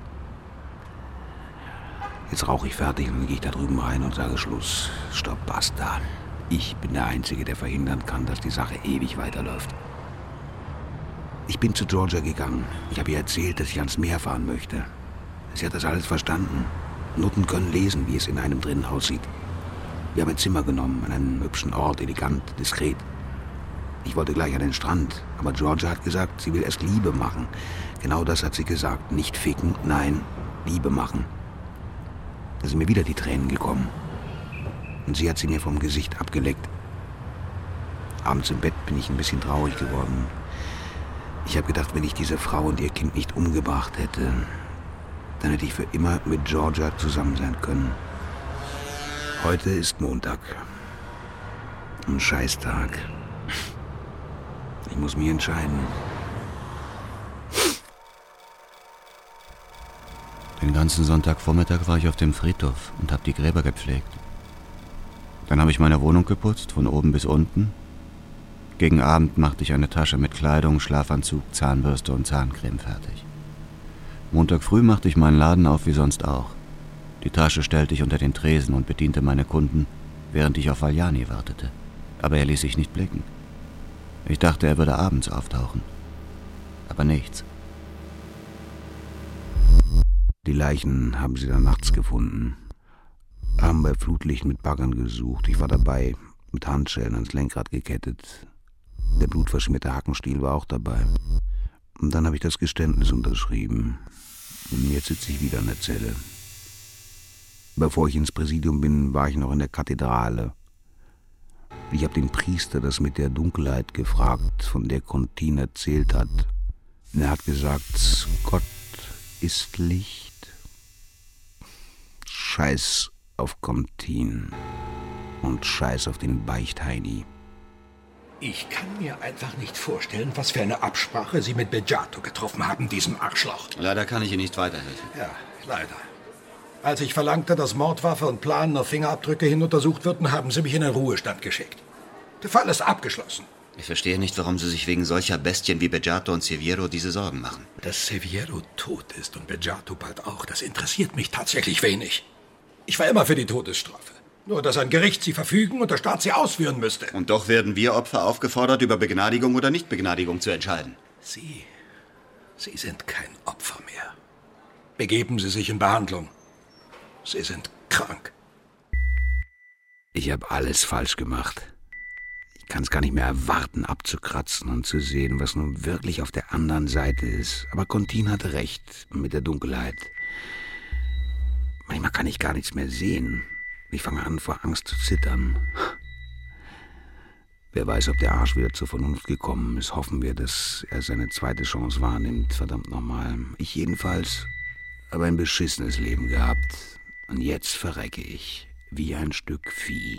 Jetzt rauche ich fertig und dann gehe ich da drüben rein und sage Schluss. Stopp, basta. Ich bin der Einzige, der verhindern kann, dass die Sache ewig weiterläuft. Ich bin zu Giorgia gegangen. Ich habe ihr erzählt, dass ich ans Meer fahren möchte. Sie hat das alles verstanden. Nutten können lesen, wie es in einem drinnen aussieht. Wir haben ein Zimmer genommen, an einem hübschen Ort, elegant, diskret. Ich wollte gleich an den Strand, aber Giorgia hat gesagt, sie will erst Liebe machen. Genau das hat sie gesagt. Nicht ficken, nein, Liebe machen. Da sind mir wieder die Tränen gekommen. Und sie hat sie mir vom Gesicht abgeleckt. Abends im Bett bin ich ein bisschen traurig geworden. Ich habe gedacht, wenn ich diese Frau und ihr Kind nicht umgebracht hätte, dann hätte ich für immer mit Giorgia zusammen sein können. Heute ist Montag. Ein Scheißtag. Ich muss mich entscheiden. Den ganzen Sonntagvormittag war ich auf dem Friedhof und habe die Gräber gepflegt. Dann habe ich meine Wohnung geputzt, von oben bis unten. Gegen Abend machte ich eine Tasche mit Kleidung, Schlafanzug, Zahnbürste und Zahncreme fertig. Montag früh machte ich meinen Laden auf wie sonst auch. Die Tasche stellte ich unter den Tresen und bediente meine Kunden, während ich auf Valjani wartete. Aber er ließ sich nicht blicken. Ich dachte, er würde abends auftauchen. Aber nichts. Die Leichen haben sie dann nachts gefunden. Haben bei Flutlicht mit Baggern gesucht. Ich war dabei, mit Handschellen ans Lenkrad gekettet. Der blutverschmierte Hackenstiel war auch dabei. Und dann habe ich das Geständnis unterschrieben. Und jetzt sitze ich wieder in der Zelle. Bevor ich ins Präsidium bin, war ich noch in der Kathedrale. Ich habe den Priester das mit der Dunkelheit gefragt, von der Contin erzählt hat. Er hat gesagt, Gott ist Licht. Scheiß auf Contin und Scheiß auf den Beichtheini. Ich kann mir einfach nicht vorstellen, was für eine Absprache Sie mit Beggiato getroffen haben, diesem Arschloch. Leider kann ich Ihnen nicht weiterhelfen. Ja, leider. Als ich verlangte, dass Mordwaffe und Plan auf Fingerabdrücke hin untersucht würden, haben Sie mich in den Ruhestand geschickt. Der Fall ist abgeschlossen. Ich verstehe nicht, warum Sie sich wegen solcher Bestien wie Beggiato und Siviero diese Sorgen machen. Dass Siviero tot ist und Beggiato bald auch, das interessiert mich tatsächlich wenig. Ich war immer für die Todesstrafe. Nur, dass ein Gericht sie verfügen und der Staat sie ausführen müsste. Und doch werden wir Opfer aufgefordert, über Begnadigung oder Nichtbegnadigung zu entscheiden. Sie, Sie sind kein Opfer mehr. Begeben Sie sich in Behandlung. Sie sind krank. Ich habe alles falsch gemacht. Ich kann es gar nicht mehr erwarten, abzukratzen und zu sehen, was nun wirklich auf der anderen Seite ist. Aber Contin hatte recht mit der Dunkelheit. Manchmal kann ich gar nichts mehr sehen. Ich fange an, vor Angst zu zittern. Wer weiß, ob der Arsch wieder zur Vernunft gekommen ist. Hoffen wir, dass er seine zweite Chance wahrnimmt. Verdammt nochmal. Ich jedenfalls habe ein beschissenes Leben gehabt. Und jetzt verrecke ich wie ein Stück Vieh.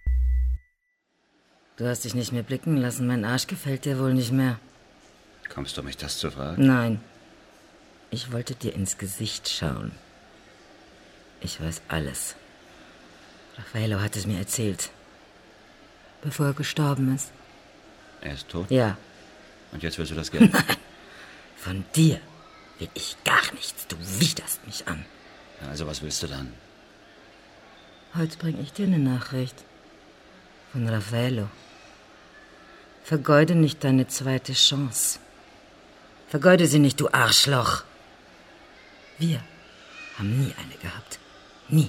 Du hast dich nicht mehr blicken lassen. Mein Arsch gefällt dir wohl nicht mehr. Kommst du, mich das zu fragen? Nein. Ich wollte dir ins Gesicht schauen. Ich weiß alles. Raffaello hat es mir erzählt. Bevor er gestorben ist. Er ist tot? Ja. Und jetzt willst du das Geld? Nein. Von dir will ich gar nichts. Du widerst mich an. Ja, also was willst du dann? Heute bringe ich dir eine Nachricht. Von Raffaello. Vergeude nicht deine zweite Chance. Vergeude sie nicht, du Arschloch. Wir haben nie eine gehabt. Nie.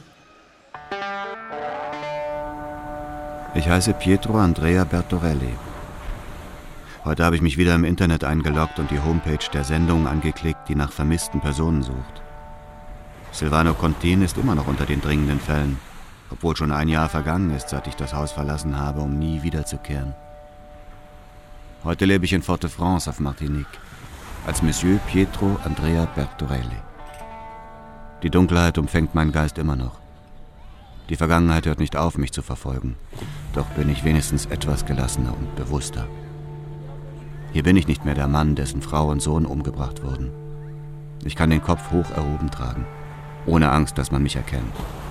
Ich heiße Pietro Andrea Bertorelli. Heute habe ich mich wieder im Internet eingeloggt und die Homepage der Sendung angeklickt, die nach vermissten Personen sucht. Silvano Contin ist immer noch unter den dringenden Fällen, obwohl schon ein Jahr vergangen ist, seit ich das Haus verlassen habe, um nie wiederzukehren. Heute lebe ich in Fort-de-France auf Martinique, als Monsieur Pietro Andrea Bertorelli. Die Dunkelheit umfängt meinen Geist immer noch. Die Vergangenheit hört nicht auf, mich zu verfolgen. Doch bin ich wenigstens etwas gelassener und bewusster. Hier bin ich nicht mehr der Mann, dessen Frau und Sohn umgebracht wurden. Ich kann den Kopf hoch erhoben tragen, ohne Angst, dass man mich erkennt.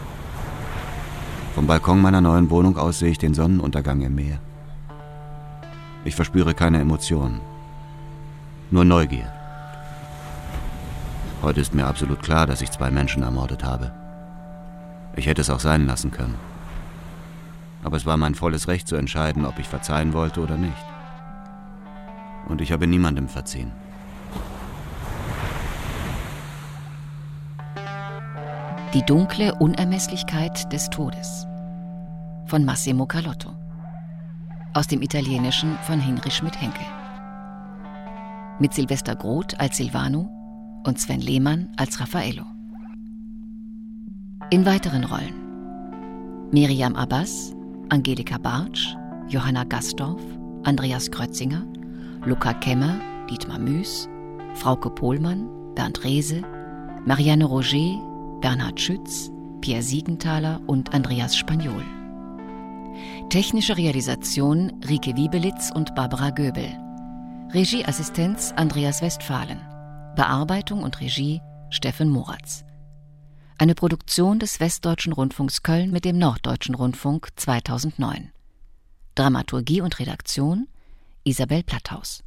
Vom Balkon meiner neuen Wohnung aus sehe ich den Sonnenuntergang im Meer. Ich verspüre keine Emotionen, nur Neugier. Heute ist mir absolut klar, dass ich zwei Menschen ermordet habe. Ich hätte es auch sein lassen können. Aber es war mein volles Recht zu entscheiden, ob ich verzeihen wollte oder nicht. Und ich habe niemandem verziehen. Die dunkle Unermesslichkeit des Todes von Massimo Carlotto. Aus dem Italienischen von Hinrich Schmidt-Henkel. Mit Silvester Groth als Silvano und Sven Lehmann als Raffaello. In weiteren Rollen Miriam Abbas, Angelika Bartsch, Johanna Gastorf, Andreas Krötzinger, Luca Kemmer, Dietmar Müß, Frauke Pohlmann, Bernd Rehse, Marianne Roger, Bernhard Schütz, Pierre Siegenthaler und Andreas Spagnol. Technische Realisation Rike Wiebelitz und Barbara Göbel. Regieassistenz Andreas Westphalen. Bearbeitung und Regie Steffen Moratz. Eine Produktion des Westdeutschen Rundfunks Köln mit dem Norddeutschen Rundfunk zweitausendneun. Dramaturgie und Redaktion Isabel Platthaus.